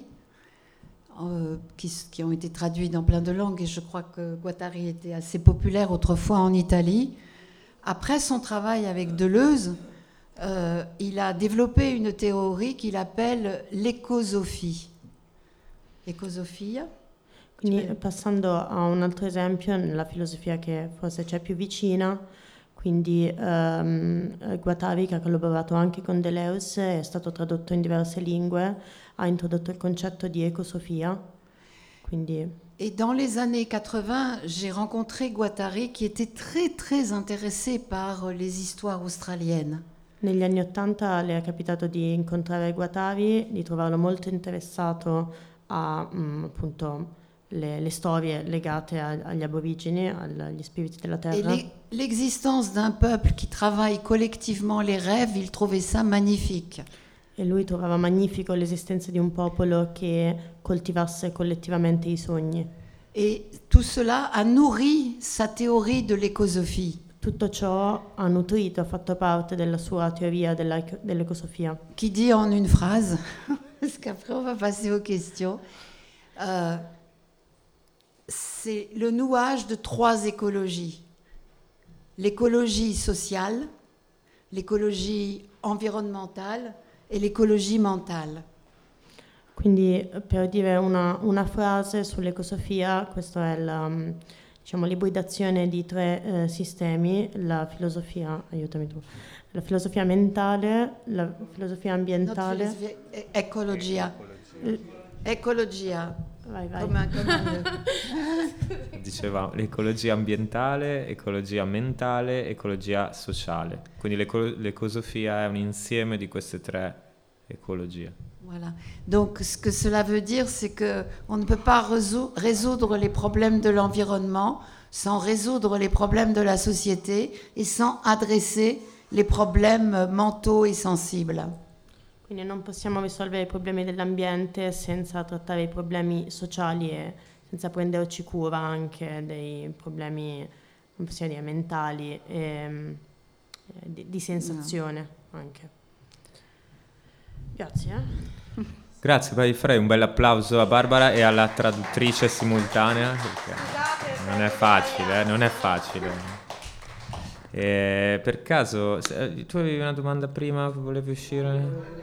qui ont été traduits dans plein de langues, et je crois que Guattari était assez populaire autrefois en Italie. Après son travail avec Deleuze, il a développé une théorie qu'il appelle l'ecosophie. Ecosofia? Quindi passando a un altro esempio, nella filosofia che forse c'è più vicina, quindi Guattari, che ha collaborato anche con Deleuze, è stato tradotto in diverse lingue, ha introdotto il concetto di ecosofia. Quindi... Et dans les années 80, j'ai rencontré Guattari qui était très très intéressé par les histoires australiennes. Negli anni 80 le è capitato di incontrare Guattari, di trovarlo molto interessato a appunto le storie legate agli aborigeni, agli spiriti della terra. Et l'existence d'un peuple qui travaille collectivement les rêves, il trouvait ça magnifique. E lui trovava magnifico l'esistenza di un popolo che coltivasse collettivamente i sogni. Et tout cela a nourri sa théorie de l'écosophie. Tutto ciò ha nutrito, ha fatto parte della sua teoria dell'ecosofia. Qui dit en une phrase, parce qu'après on va passer aux questions, c'est le nouage de 3 écologies. L'écologie sociale, l'écologie environnementale e l'ecologie mentale. Quindi per dire una frase sull'ecosofia, questa è l'ibridazione di 3 sistemi, la filosofia, aiutami tu, la filosofia mentale, la filosofia ambientale. Ecologia. Ecologia. Vai. Dicevamo l'ecologia ambientale, ecologia mentale, ecologia sociale. Quindi l'ecosofia è un insieme di queste 3 ecologie. Voilà. Donc, ce que cela veut dire, c'est qu'on ne peut pas résoudre les problèmes de l'environnement sans résoudre les problèmes de la société et sans adresser les problèmes mentaux et sensibles. Quindi non possiamo risolvere i problemi dell'ambiente senza trattare i problemi sociali e senza prenderci cura anche dei problemi, non possiamo dire, mentali e di sensazione anche. Grazie. Grazie, poi farei un bel applauso a Barbara e alla traduttrice simultanea. Non è facile. Per caso, tu avevi una domanda prima, volevi uscire?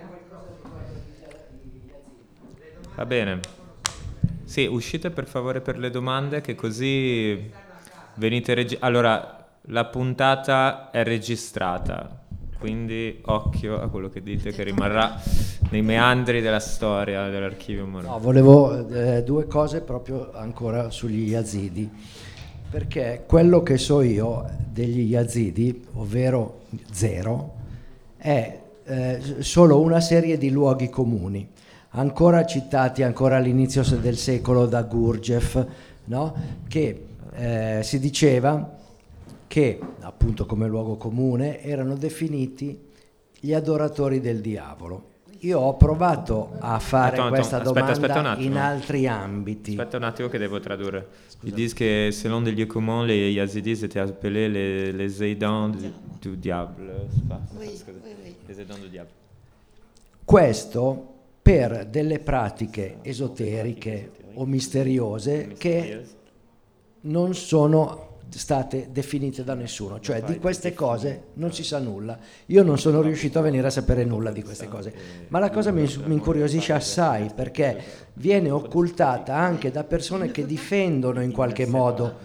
Va bene. Sì, uscite per favore per le domande, che così venite allora, la puntata è registrata, quindi occhio a quello che dite, che rimarrà nei meandri della storia dell'archivio Moroni. No, volevo 2 cose proprio ancora sugli Yazidi, perché quello che so io degli Yazidi, ovvero 0, è solo una serie di luoghi comuni, ancora citati ancora all'inizio del secolo da Gurdjieff, no? Che si diceva che appunto come luogo comune erano definiti gli adoratori del diavolo. Io ho provato a fare questa domanda in altri ambiti. Aspetta un attimo che devo tradurre. Ils disent que selon des lieux communs, les Yazidis étaient appelés les aidants du diable. Les aidants du diable. Questo per delle pratiche esoteriche o misteriose che non sono state definite da nessuno, cioè di queste cose non si sa nulla. Io non sono riuscito a venire a sapere nulla di queste cose, ma la cosa mi incuriosisce assai, perché viene occultata anche da persone che difendono in qualche modo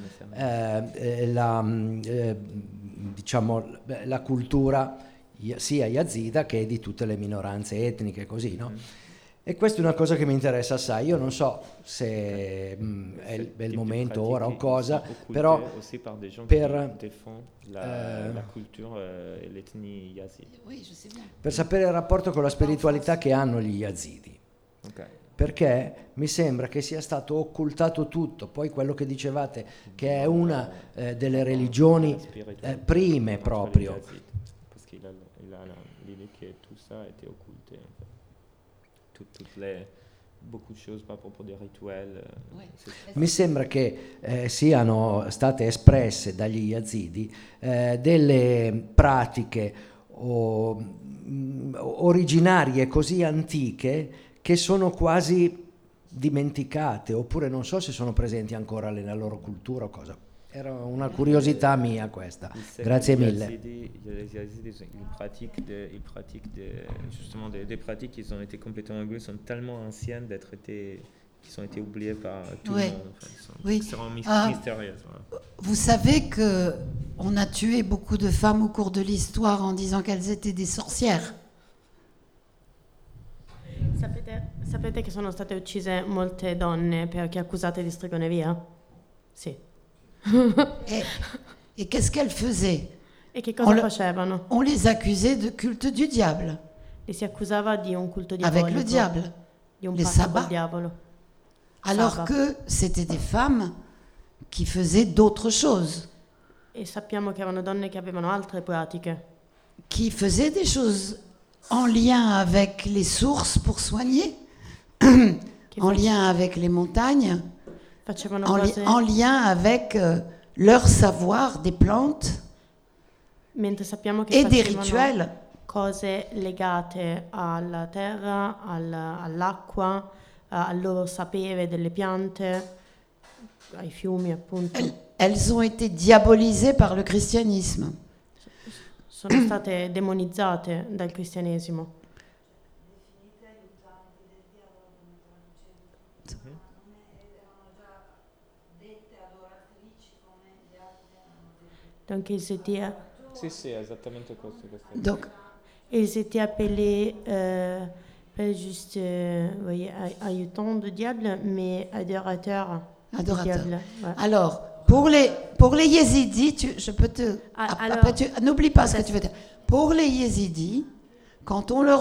la cultura sia yazida che di tutte le minoranze etniche, così, no? E questa è una cosa che mi interessa assai. Io non so se è il momento ora o cosa, però per sapere il rapporto con la spiritualità che hanno gli Yazidi. Okay. Perché mi sembra che sia stato occultato tutto. Poi quello che dicevate, che è una delle religioni prime proprio. Perché il a l'idea che tutto ça était occulté. Toutes les beaucoup de choses, pas proprio des rituels. Mi sembra che siano state espresse dagli Yazidi delle pratiche originarie così antiche che sono quasi dimenticate, oppure non so se sono presenti ancora nella loro cultura o cosa. Era una curiosità mia questa. Grazie mille. Les Yazidis, ils pratiquent justement des pratiques qui ont été complètement oubliées, sont tellement anciennes qui ont été oubliées par tout le monde. Enfin, ils sont extrêmement mystérieuses. Voilà. Vous savez que on a tué beaucoup de femmes au cours de l'histoire en disant qu'elles étaient des sorcières. Sapete che sono state uccise molte donne perché accusate di stregoneria? Sì. Et qu'est-ce qu'elles faisaient? E che cosa facevano? On les accusait de culte du diable. Li si accusava di un culto diabolico. Avec le diable. Di un les patto sabbats. col diavolo. Alors Sabbat. que c'était des femmes qui faisaient d'autres choses. E sappiamo che erano donne che avevano altre pratiche. Qui faisaient des choses en lien avec les sources pour soigner, en lien avec les montagnes, en lien avec leur savoir des plantes mentre sappiamo che et des rituels. Cose legate alla terra, all'acqua, al loro sapere delle piante, ai fiumi appunto. Elles ont été diabolisées par le christianisme. Sono state demonizzate dal cristianesimo. Donc ils étaient... Sì, esattamente questo. Donc, ils étaient appelés pas juste ayutants du diable, mais adorateurs du diable. Ouais. Alors, pour les Yézidis, n'oublie pas ce que tu veux dire. Pour les Yézidis, quand on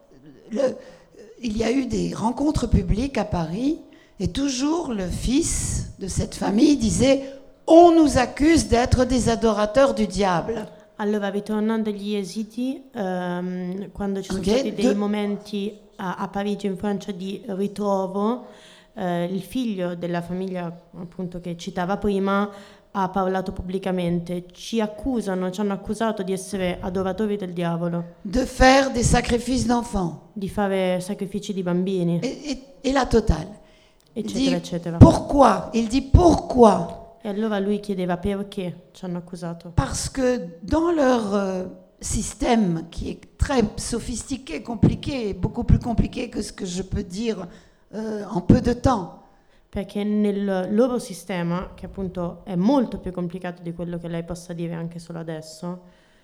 il y a eu des rencontres publiques à Paris, et toujours le fils de cette famille disait « On nous accuse d'être des adorateurs du diable ». Allora, ritornando agli Yazidi, quando ci sono stati dei momenti a Parigi, in Francia, di ritrovo, il figlio della famiglia appunto che citava prima ha parlato pubblicamente. Ci hanno accusato di essere adoratori del diavolo. De faire des sacrifices d'enfants. Di fare sacrifici di bambini. Et la totale. Eccetera, eccetera. Pourquoi? Il dit pourquoi? E allora lui chiedeva perché ci hanno accusato. Parce que dans leur système, qui est très sophistiqué, compliqué, beaucoup plus compliqué que ce que je peux dire en peu de temps. Perché nel loro sistema, che appunto è molto più complicato di quello che lei possa dire anche solo adesso,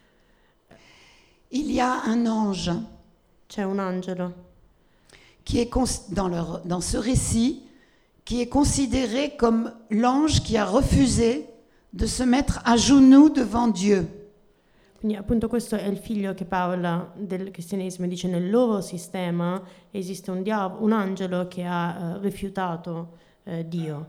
il y a un ange. C'è un angelo. Qui est dans ce récit, qui est considéré comme l'ange qui a refusé de se mettre à genoux devant Dieu. Quindi appunto questo è il figlio che parla del cristianesimo, dice nel loro sistema esiste un angelo che ha rifiutato Dio.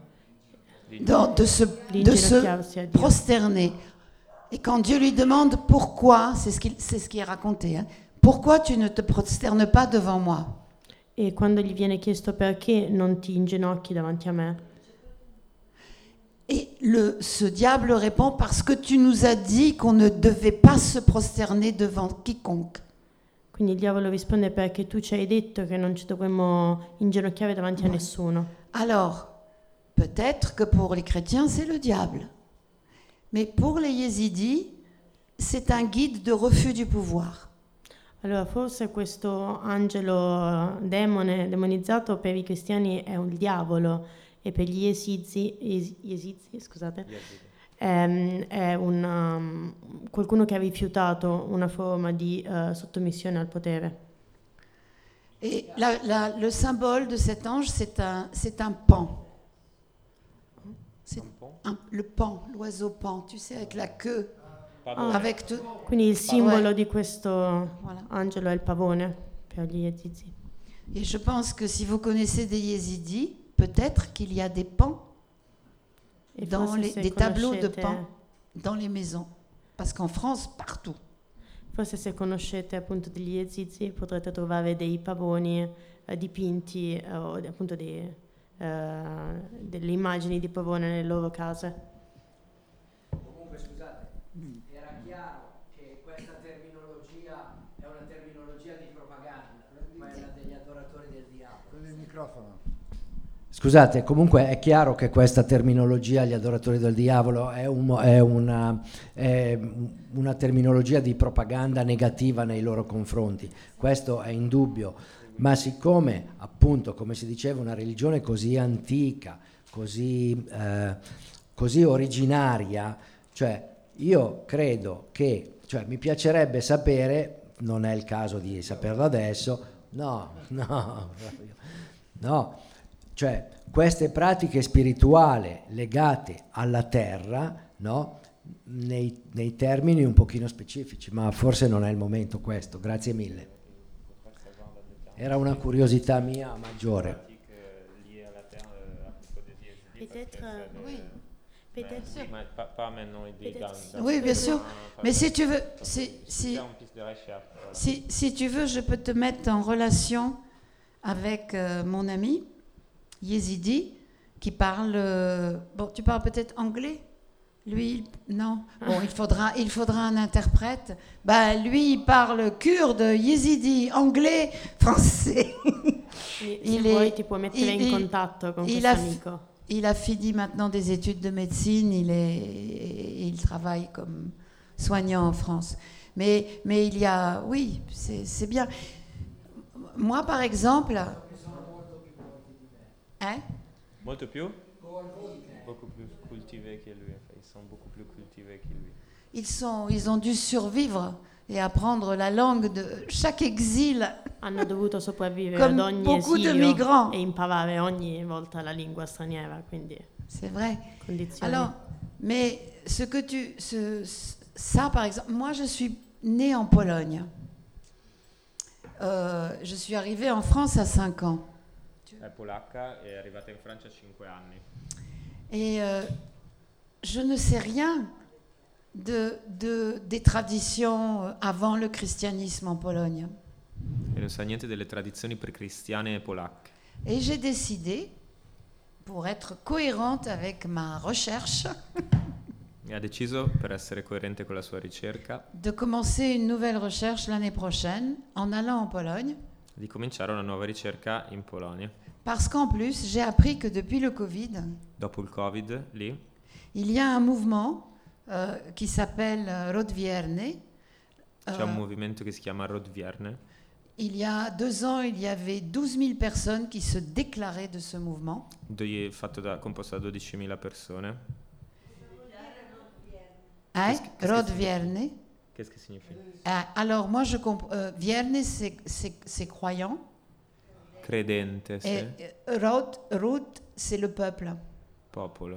De se prosterner. Et quand Dieu lui demande pourquoi, c'est ce qui est raconté, hein, pourquoi tu ne te prosternes pas devant moi? E quando gli viene chiesto perché non ti inginocchi davanti a me? Et ce diable répond parce que tu nous as dit qu'on ne devait pas se prosterner devant quiconque. Quindi il diavolo risponde perché tu ci hai detto che non ci dovremmo inginocchiare davanti a nessuno. Alors, peut-être que pour les chrétiens c'est le diable, mais pour les Yézidis c'est un guide de refus du pouvoir. Allora forse questo angelo demonizzato per i cristiani è un diavolo e per gli Yazidi, scusate, è qualcuno che ha rifiutato una forma di sottomissione al potere. Et le symbole de cet ange, c'est un paon. C'est le paon, l'oiseau paon, tu sais, avec la queue. Avec tout. Quindi il simbolo di questo angelo è il pavone per gli Yazidi. Et je pense que si vous connaissez des Yézidis, peut-être qu'il y a des pans, des tableaux de pans dans les maisons. Parce qu'en France, partout. Forse se conoscete appunto degli ezizi potrete trovare dei pavoni dipinti o appunto delle immagini di pavone nelle loro case. Comunque scusate, era chiaro che questa terminologia è una terminologia di propaganda, quella degli adoratori del diavolo. Con il microfono. Scusate, comunque è chiaro che questa terminologia, gli adoratori del diavolo, è una terminologia di propaganda negativa nei loro confronti, questo è indubbio, ma siccome appunto, come si diceva, una religione così antica, così originaria, cioè io credo che, cioè mi piacerebbe sapere, non è il caso di saperlo adesso, no, cioè queste pratiche spirituali legate alla terra, no? Nei termini un pochino specifici, ma forse non è il momento questo. Grazie mille. Era una curiosità mia maggiore. Oui, bien sûr. Mais si tu veux, si tu veux, je peux te mettre en relation avec mon ami Yezidi qui parle. Bon, tu parles peut-être anglais? Lui, non. Bon, il faudra un interprète. Bah, lui, il parle kurde, yézidi, anglais, français. Ti puoi mettere in contatto con questo amico. Il a fini maintenant des études de médecine. Il travaille comme soignant en France. Mais il y a, oui, c'est bien. Moi, par exemple. Hein? Molto più? Beaucoup plus cultivés que lui. Ils sont beaucoup plus cultivés que lui. Ils ont dû survivre et apprendre la langue de chaque exil. Hanno dovuto sopravvivere Comme ad ogni beaucoup de esilio migrants. e imparare ogni volta la lingua straniera, quindi C'est vrai. condizioni. Alors, mais ça par exemple, moi je suis née en Pologne. Je suis arrivée en France à 5 ans. È polacca e è arrivata in Francia a 5 anni. Et je ne sais rien des traditions avant le christianisme en Pologne. E non sa niente delle tradizioni precristiane polacche. Et j'ai décidé, pour être cohérente avec ma recherche, E ha deciso, per essere coerente con la sua ricerca, de commencer une nouvelle recherche l'année prochaine en allant en Pologne. di cominciare una nuova ricerca in Polonia. Parce qu'en plus, j'ai appris que depuis le Covid, Dopo il Covid, lì, il y a un mouvement qui s'appelle Rodvierne. c'è un movimento che si chiama Rodvierne. Il y a 2 ans, il y avait 12 000 personnes qui se déclaraient de ce mouvement. Composto da 12.000 persone. Rodvierne. Qu'est-ce que signifie? Alors moi, Vierne, c'est croyant. Credente, sì. Et Rod, c'est le peuple. Popolo.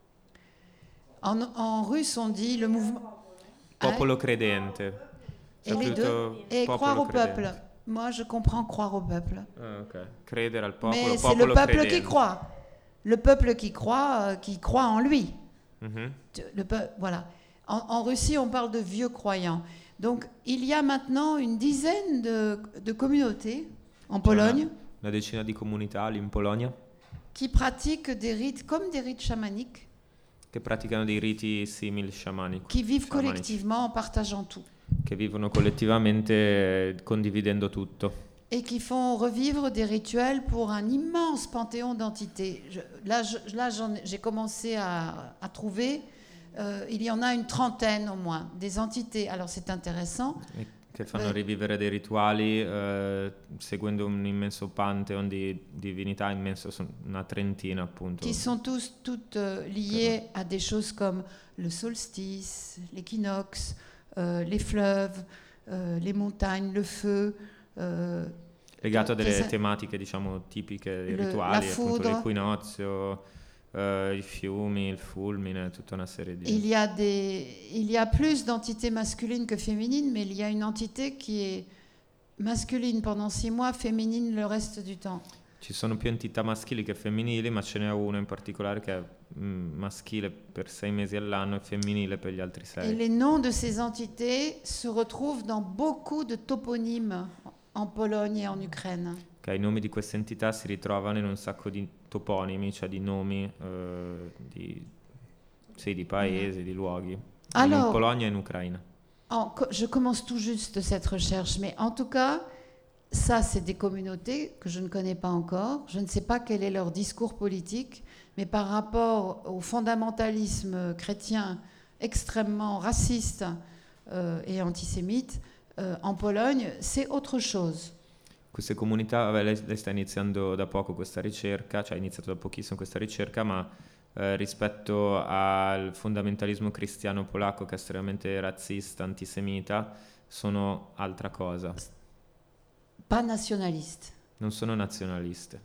En russe, on dit le mouvement. Popolo credente. Et les deux. Et croire au peuple. Moi, je comprends croire au peuple. Ah, ok. Credere al popolo. Mais c'est le peuple qui croit. Le peuple qui croit en lui. Mm-hmm. Voilà. En Russie, on parle de vieux croyants. Donc, il y a maintenant une dizaine de communautés en Pologne. Una decina di comunità lì in Polonia. Qui pratiquent des rites comme des rites chamaniques. Che praticano dei riti simili sciamanici. Qui vivent collectivement en partageant tout. Che vivono collettivamente condividendo tutto. Et qui font revivre des rituels pour un immense panthéon d'entités. J'ai commencé à trouver, il y en a une trentaine au moins, des entités. Alors c'est intéressant. Che fanno rivivere dei rituali seguendo un immenso pantheon di divinità immenso, una trentina appunto. Qui sont toutes liées à des choses comme le solstice, l'équinoxe, les fleuves, les montagnes, le feu. Legato a delle tematiche, diciamo, tipiche dei rituali, appunto l'equinozio, i fiumi, il fulmine, tutta una serie di... Il y a plus d'entités masculines que féminines, mais il y a une entité qui est masculine pendant 6 mois, féminine le reste du temps. Ci sono più entità maschili che femminili, ma ce n'è una in particolare che è maschile per 6 mesi all'anno e femminile per gli altri 6. Et les noms de ces entités se retrouvent dans beaucoup de toponymes en Pologne et en Ukraine. I nomi di queste entità si ritrovano in un sacco di toponimi, cioè di nomi di paesi, di luoghi, Alors, in Polonia e in Ucraina. Je commence tout juste cette recherche, mais en tout cas, ça, c'est des communautés que je ne connais pas encore. Je ne sais pas quel est leur discours politique, mais par rapport au fondamentalisme chrétien extrêmement raciste et antisémite, en Pologne, c'est autre chose. Queste comunità, lei sta iniziando da poco questa ricerca, cioè ha iniziato da pochissimo questa ricerca, ma rispetto al fondamentalismo cristiano polacco, che è estremamente razzista, antisemita, sono altra cosa. Pas nationaliste. Non sono nazionaliste.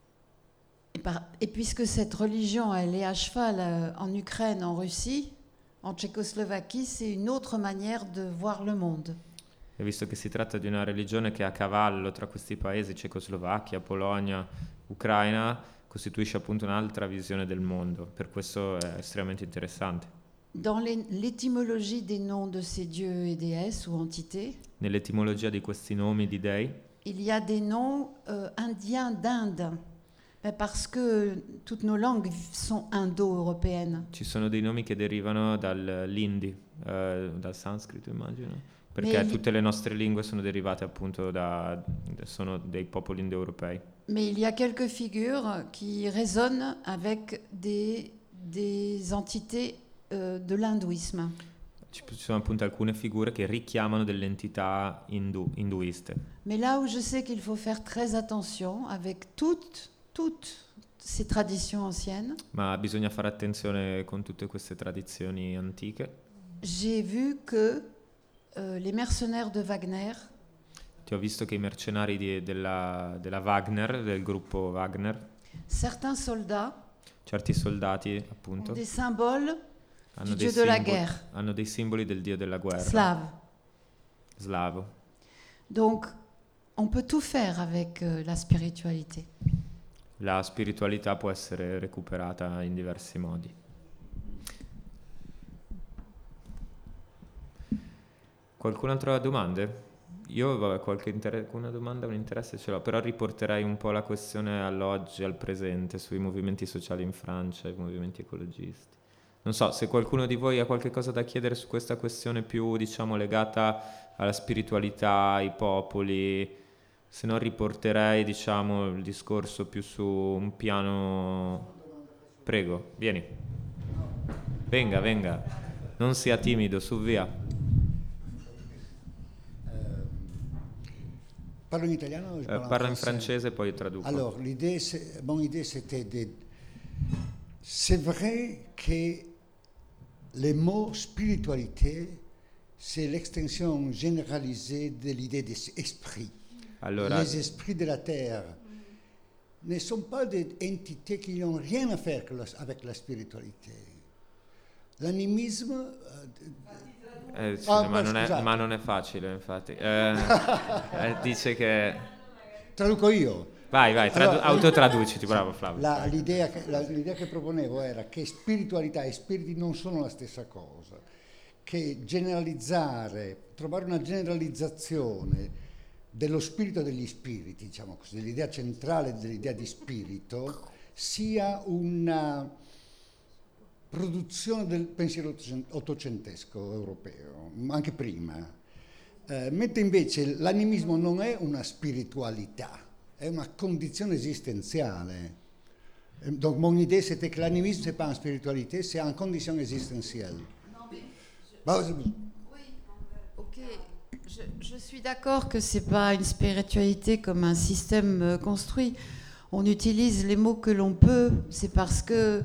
Et puisque cette religion, elle est à cheval en Ukraine, en Russie, en Tchécoslovaquie, c'est une autre manière de voir le monde. E visto che si tratta di una religione che è a cavallo tra questi paesi, Cecoslovacchia, Polonia, Ucraina, costituisce appunto un'altra visione del mondo. Per questo è estremamente interessante. Dans l'étymologie des noms de ces dieux et déesses ou entités, nell'etimologia di questi nomi di dei, il y a des noms indiens d'Inde, parce que toutes nos langues sont indo-européennes. Ci sono dei nomi che derivano dall'Indi, dal sanscrito immagino. Perché tutte le nostre lingue sono derivate appunto sono dei popoli indoeuropei. Mais il y a quelques figures qui résonnent avec des entités de l'hindouisme. Ci sono appunto alcune figure che richiamano delle entità induiste. Mais là où je sais qu'il faut faire très attention avec toutes ces traditions anciennes. Ma bisogna fare attenzione con tutte queste tradizioni antiche. J'ai vu que les mercenaires de Wagner. Ti ho visto che i mercenari della Wagner, del gruppo Wagner, certains soldats, certi soldati appunto, ont des symboles hanno du dieu de la guerre. Hanno dei simboli del dio della guerra. Slavo. Donc, on peut tout faire avec la spiritualité. La spiritualità può essere recuperata in diversi modi. Qualcun altro ha domande? Io una domanda, un interesse ce l'ho, però riporterei un po' la questione all'oggi, al presente, sui movimenti sociali in Francia, i movimenti ecologisti. Non so, se qualcuno di voi ha qualche cosa da chiedere su questa questione più, diciamo, legata alla spiritualità, ai popoli, se no riporterei, diciamo, il discorso più su un piano... Prego, vieni. Venga, non sia timido, su via. Parlo in italiano o parlo in francese, poi traduco. Alors, mon idée c'était c'est vrai que le mot spiritualité, c'est l'extension généralisée de l'idée d'esprit. Allora, les esprits de la terre ne sont pas des entités qui n'ont rien à faire avec la spiritualité. L'animisme... sì, ma non è facile, infatti. Dice che... Traduco io. Vai, autotraduciti, bravo Flavio. L'idea che proponevo era che spiritualità e spiriti non sono la stessa cosa, che trovare una generalizzazione dello spirito degli spiriti, diciamo così, dell'idea centrale dell'idea di spirito, sia una produzione del pensiero ottocentesco europeo, anche prima, mentre invece l'animismo non è una spiritualità, è una condizione esistenziale. Donc mon idée c'était que l'animisme c'est pas une spiritualité, c'est une condition existentielle. Oui, ok. Je suis d'accord que c'est pas une spiritualité comme un système construit. On utilise les mots que l'on peut. C'est parce que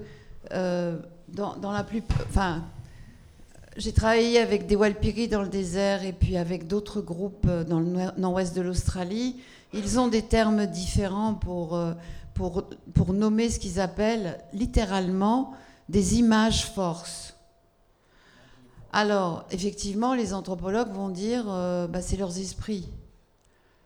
j'ai travaillé avec des Walpiri dans le désert et puis avec d'autres groupes dans le nord-ouest de l'Australie. Ils ont des termes différents pour nommer ce qu'ils appellent littéralement des images forces. Alors, effectivement, les anthropologues vont dire c'est leurs esprits.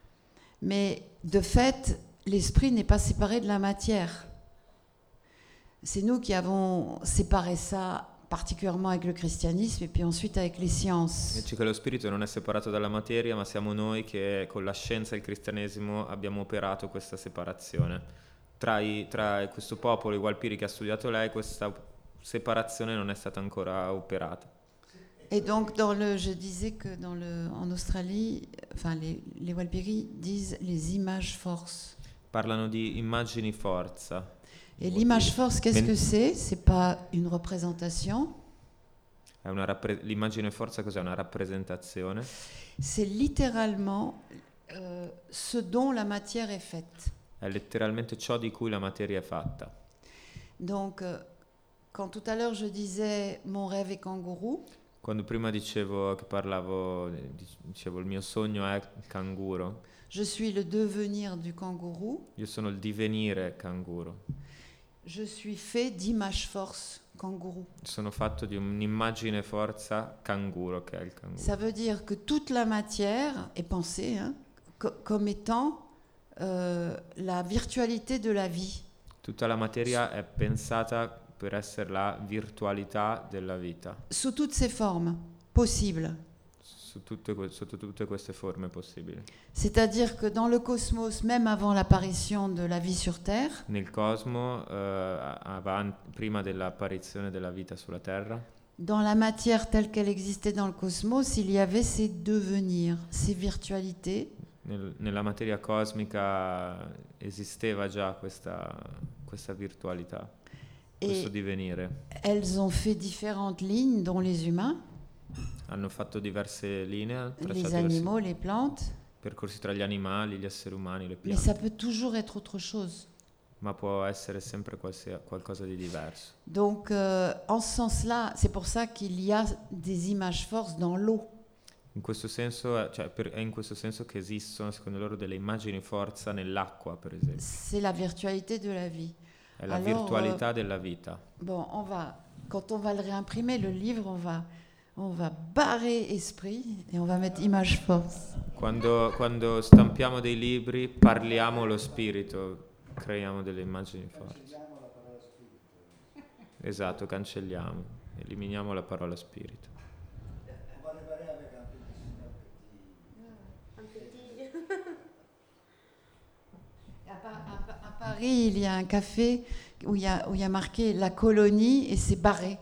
Mais de fait, l'esprit n'est pas séparé de la matière. c'est nous qui avons séparé ça particulièrement avec le christianisme et puis ensuite avec les sciences. Dice che lo spirito non è separato dalla materia, ma siamo noi che con la scienza e il cristianesimo abbiamo operato questa separazione. Tra questo popolo, i Walpiri che ha studiato lei, questa separazione non è stata ancora operata. Et donc je disais que en Australie, enfin les Walpiri disent les images force. Parlano di immagini forza. Et l'image force, qu'est-ce que c'est? C'est pas une représentation. L'immagine forza cos'è? Una rappresentazione? C'est littéralement ce dont la matière est faite. È letteralmente ciò di cui la materia è fatta. Donc, quand tout à l'heure je disais mon rêve est kangourou. Quando prima dicevo il mio sogno è canguro. Je suis le devenir du kangourou. Io sono il divenire canguro. Je suis fait d'image force kangourou. Sono fatto di un'immagine forza canguro, che è il canguro. Ça veut dire que toute la matière est pensée comme étant la virtualité de la vie. Tutta la materia è pensata per essere la virtualità della vita. Sous toutes ses formes possibles. Sotto tutte queste forme possibili. C'est-à-dire que dans le cosmos, même avant l'apparition de la vie sur Terre, nel cosmo, prima dell'apparizione della vita sulla Terra, dans la matière telle qu'elle existait dans le cosmos, il y avait ces devenirs, ces virtualités. Nella materia cosmica esisteva già questa virtualità, questo divenire. Elles ont fait différentes lignes, dont les humains. Hanno fatto diverse linee, les animaux, les plantes. Percorsi tra gli animali, gli esseri umani, le piante. Mais ça peut toujours être autre chose. Ma può essere sempre qualcosa di diverso. Donc, en ce sens-là, c'est pour ça qu'il y a des images force dans l'eau. In questo senso, è in questo senso che esistono, secondo loro, delle immagini forza nell'acqua, per esempio. C'est la virtualité de la vie. È la virtualità della vita. Bon, quand on va le réimprimer, le livre, on va barrer esprit et on va mettre image force. Quando stampiamo dei libri, parliamo lo spirito, creiamo delle immagini forti. Esatto, cancelliamo, eliminiamo la parola spirito. À Paris, il y a un café où il y a marqué la colonie et c'est barré.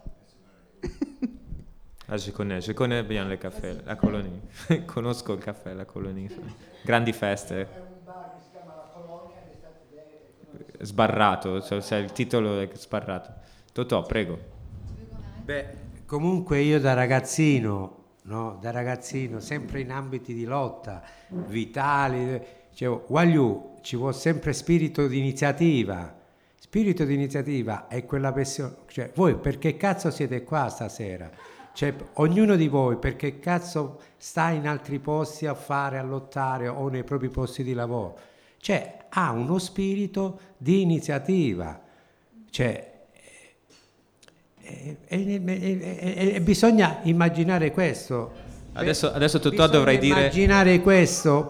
Ah, je connais bien le caffè, la colonie. Conosco il caffè, la colonie. Grandi feste. È un bar che si chiama La Colonia ed è stato sbarrato, cioè il titolo è sbarrato. Totò, prego. Beh, comunque io da ragazzino, sempre in ambiti di lotta, vitali, dicevo, Guagliù, ci vuole sempre spirito di iniziativa. Spirito di iniziativa è quella passione, cioè voi perché cazzo siete qua stasera? Cioè, ognuno di voi perché cazzo sta in altri posti a fare, a lottare o nei propri posti di lavoro? Cioè, ha uno spirito di iniziativa. Cioè, bisogna immaginare questo. Adesso Totò dovrei dire... immaginare questo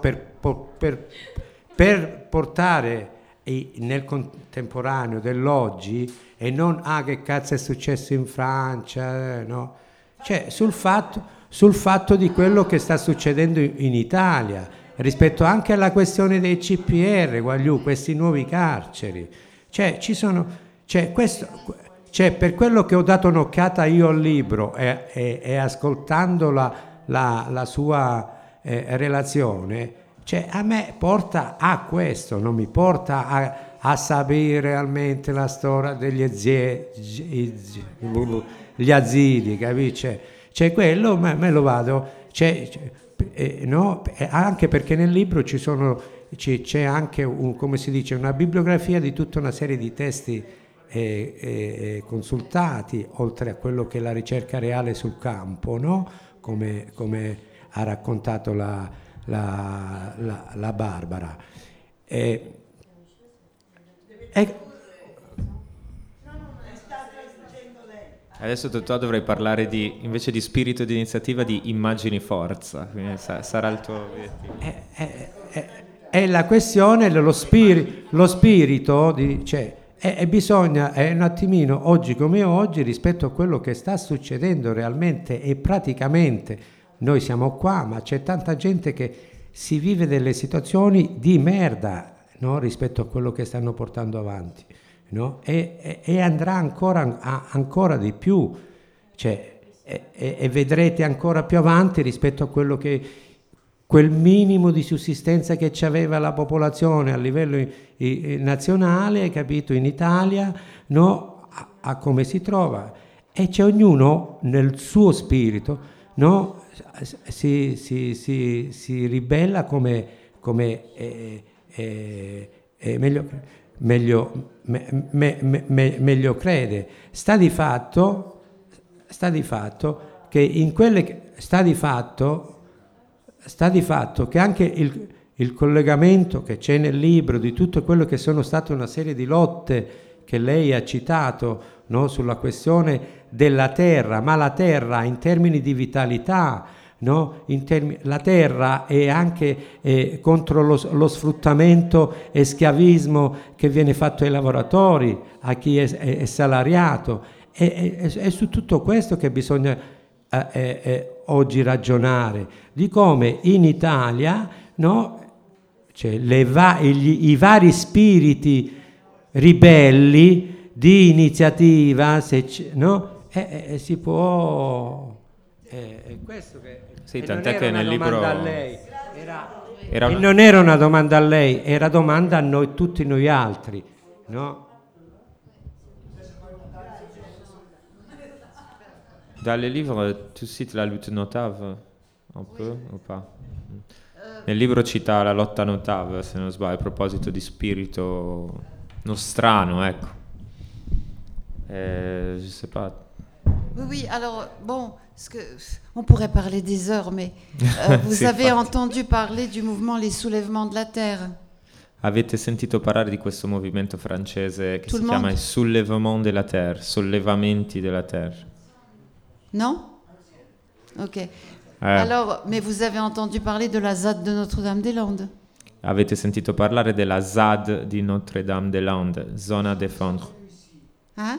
per portare nel contemporaneo dell'oggi e non che cazzo è successo in Francia, no? Cioè sul fatto di quello che sta succedendo in Italia rispetto anche alla questione dei CPR, Guagliù, questi nuovi carceri, cioè ci sono, per quello che ho dato un'occhiata io al libro e ascoltando la sua relazione, cioè a me porta a questo, non mi porta a sapere realmente la storia degli gli azidi, capisci? Cioè quello me lo vado, no? Anche perché nel libro c'è anche come si dice, una bibliografia di tutta una serie di testi consultati, oltre a quello che è la ricerca reale sul campo, no? Come ha raccontato la Barbara. Adesso Totò dovrei parlare invece di spirito di iniziativa, di immagini forza, quindi sarà il tuo obiettivo. È la questione dello spirito, E bisogna un attimino, oggi come oggi, rispetto a quello che sta succedendo realmente e praticamente, noi siamo qua, ma c'è tanta gente che si vive delle situazioni di merda, no? Rispetto a quello che stanno portando avanti, no? E andrà ancora di più, cioè, e vedrete ancora più avanti rispetto a quello che quel minimo di sussistenza che ci aveva la popolazione a livello nazionale, hai capito, in Italia, no? A come si trova, e c'è ognuno nel suo spirito, no? Si ribella come meglio crede. Sta di fatto che in quelle sta di fatto che anche il collegamento che c'è nel libro di tutto quello che sono state una serie di lotte che lei ha citato, no? Sulla questione della terra, ma la terra in termini di vitalità, no? La terra è anche contro lo sfruttamento e schiavismo che viene fatto ai lavoratori, a chi è salariato, è su tutto questo che bisogna oggi ragionare, di come in Italia, no? Cioè, i vari spiriti ribelli di iniziativa, no? Si può... È questo che... Sì, tant'è che nel libro... A lei. Non era una domanda a lei, era domanda a noi, tutti noi altri, no? Dans les livres, tu cites la lutte notave, un peu o pas? Nel libro cita la lotta notave, se non sbaglio, a proposito di spirito nostrano, ecco. Je sais pas. Oui, alors, bon, on pourrait parler des heures, mais vous avez entendu parler du mouvement Les Soulèvements de la Terre. Avete sentito parlare di questo movimento francese che si chiama il Soulèvement de la Terre, sollevamenti della terra? Non? Ok. Alors, mais vous avez entendu parler de la ZAD de Notre-Dame-des-Landes? Avete sentito parlare della ZAD di Notre-Dame-des-Landes, zone à défendre? Hein?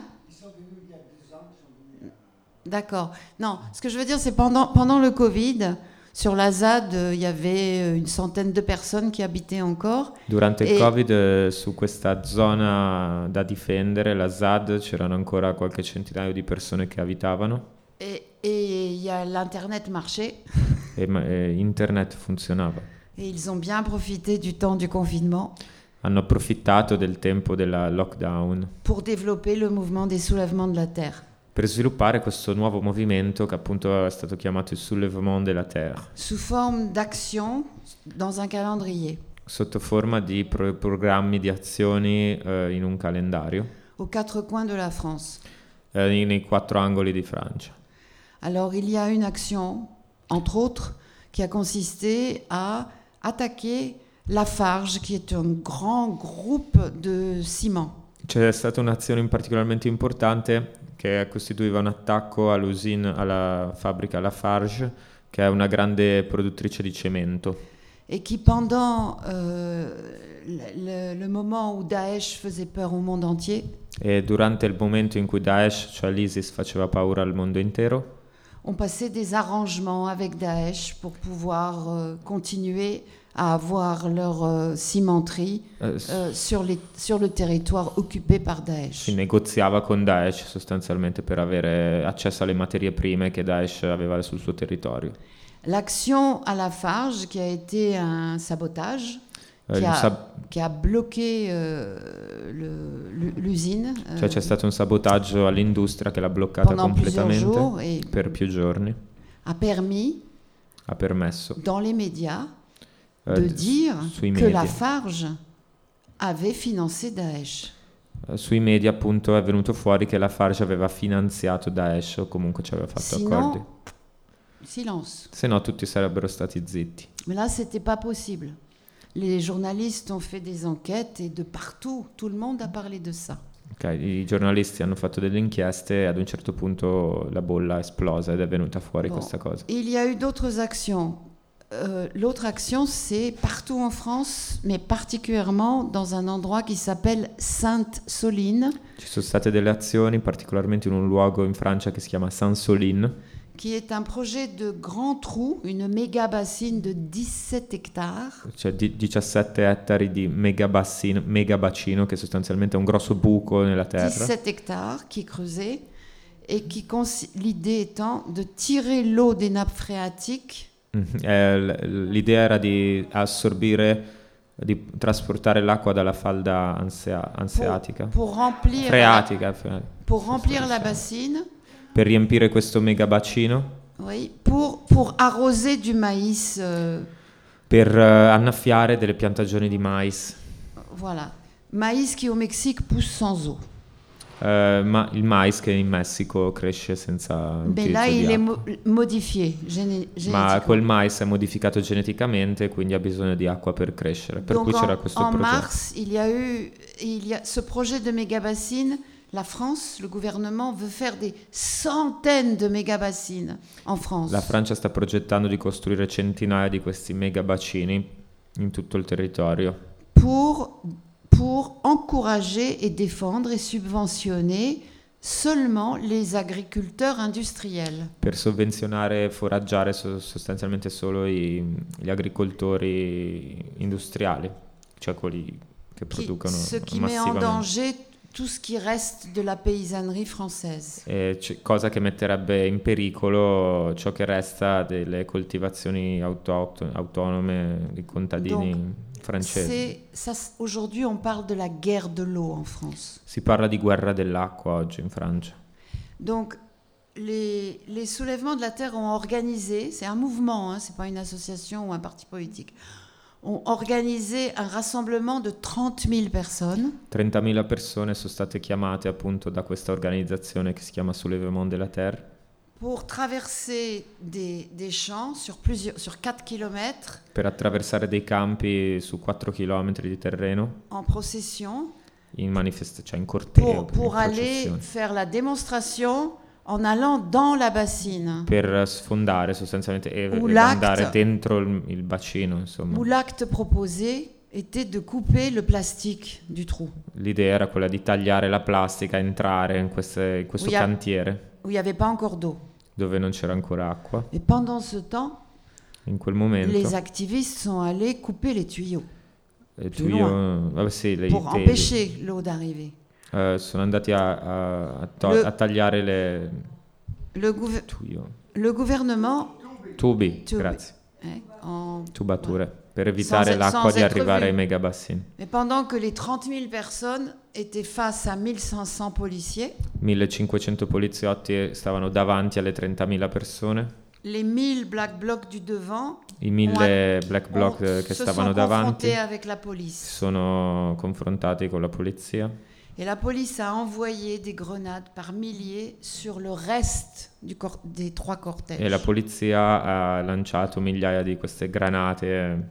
D'accord. Non, ce que je veux dire, c'est pendant le Covid, sur la ZAD, il y avait une centaine de personnes qui habitaient encore. Durante il Covid, su questa zona da difendere, la ZAD, c'erano ancora qualche centinaio di persone che abitavano. Et l'Internet marchait. E Internet funzionava. Et ils ont bien profité du temps du confinement. Hanno approfittato del tempo della lockdown. Pour développer le mouvement des soulèvements de la terre. Per sviluppare questo nuovo movimento che appunto è stato chiamato il Soulèvement de la Terre. Sous forme d'action dans un calendrier. Sotto forma di programmi di azioni in un calendario. Aux quatre coins de la France. Nei 4 angoli di Francia. Alors il y a une action, entre autres, qui a consisté à attaquer Lafarge, qui est un grand groupe de ciment. C'è stata un'azione particolarmente importante che costituiva un attacco alla fabbrica Lafarge, che è una grande produttrice di cemento. Et qui pendant le moment où Daesh faisait peur au monde entier, e durante il momento in cui Daesh, cioè l'ISIS, faceva paura al mondo intero, ont passé des arrangements avec Daesh pour pouvoir continuer à avoir leur cimenterie sur le territoire occupé par Daesh. Si negoziava con Daesh sostanzialmente per avere accesso alle materie prime che Daesh aveva sul suo territorio. L'action à Lafarge, qui a été un sabotage, qui a bloqué l'usine. Cioè c'è stato un sabotaggio all'industria che l'ha bloccata completamente per più giorni. Ha permesso dans les médias de dire que Lafarge avait financé Daesh. Sui media appunto è venuto fuori che Lafarge aveva finanziato Daesh o comunque ci aveva fatto accordi. Silence. Se no tutti sarebbero stati zitti. Mais là c'était pas possible. Les journalistes ont fait des enquêtes et de partout, tout le monde a parlé de ça. Okay, i giornalisti hanno fatto delle inchieste e ad un certo punto la bolla è esplosa ed è venuta fuori questa cosa. Il y a eu d'autres actions. l'autre action, c'est partout en France, mais particulièrement dans un endroit qui s'appelle Sainte-Soline. Ci sono state delle azioni, particolarmente in un luogo in Francia che si chiama Sainte-Soline, Qui est un projet de grand trou, une méga bassine de 17 hectares. cioè 17 ettari di megabacino, che sostanzialmente è un grosso buco nella terra. 17 hectares qui est creusé et l'idée étant de tirer l'eau des nappes phréatiques L'idea era di assorbire, di trasportare l'acqua dalla falda anseatica, pour remplir, freatica, pour remplir la bassine, per riempire questo megabacino, oui, pour arroser du maïs. per annaffiare delle piantagioni di mais. Voilà. Maïs qui au Mexique pousse sans eau. Ma il mais che in Messico cresce senza Mais là, utilizzo di il est acqua. modifié Ma génétiquement. quel mais è modificato geneticamente, quindi ha bisogno di acqua per crescere. Per Donc cui c'era questo en progetto. mars, il y a ce projet de méga-bassines. La France, le gouvernement veut faire des centaines de méga-bassines en France. La Francia sta progettando di costruire centinaia di questi megabacini in tutto il territorio pour encourager et défendre et subventionner seulement les agriculteurs industriels. per sovvenzionare e foraggiare sostanzialmente solo gli agricoltori industriali, cioè quelli che producono Ce qui met en massivamente. danger tout ce qui reste de la paysannerie française. Cosa che metterebbe in pericolo ciò che resta delle coltivazioni autonome di contadini francesi. Aujourd'hui, on parle de la guerre de l'eau en France. Si parla di guerra dell'acqua oggi in Francia. Donc, les soulèvements de la terre ont organisé, c'est un mouvement, hein, c'est pas une association ou un parti politique, ont organisé un rassemblement de 30 000 personnes 30.000 persone sono state chiamate appunto da questa organizzazione che si chiama Soulèvement de la Terre pour traverser des champs sur 4 km per attraversare dei campi su 4 km di terreno en procession cioè in corteo, pour in aller processione, faire la démonstration en allant dans la bassine. per sfondare sostanzialmente e Où andare dentro il bacino, insomma. Où l'acte proposé était de couper le plastique du trou. L'idea era quella di tagliare la plastica, entrare in questo cantiere Où il n'y avait pas encore d'eau. dove non c'era ancora acqua. Et pendant ce temps, In quel momento les activistes sont allés couper les tuyaux il più tuyau, vabbè, sì, pour teli, empêcher l'eau d'arriver. sono andati a tagliare Le gouvernement tubi, grazie, tubature, per evitare l'acqua di arrivare ai megabassini. Mais pendant que les 30 000 personnes étaient face à 1500 policiers, 1500 poliziotti stavano davanti alle 30.000 persone, les 1000 black blocs du devant i 1000 black bloc che stavano davanti avec la police. si sono confrontati con la polizia Et la police a envoyé des grenades par milliers sur le reste des 3 cortèges. e la polizia ha lanciato migliaia di queste granate,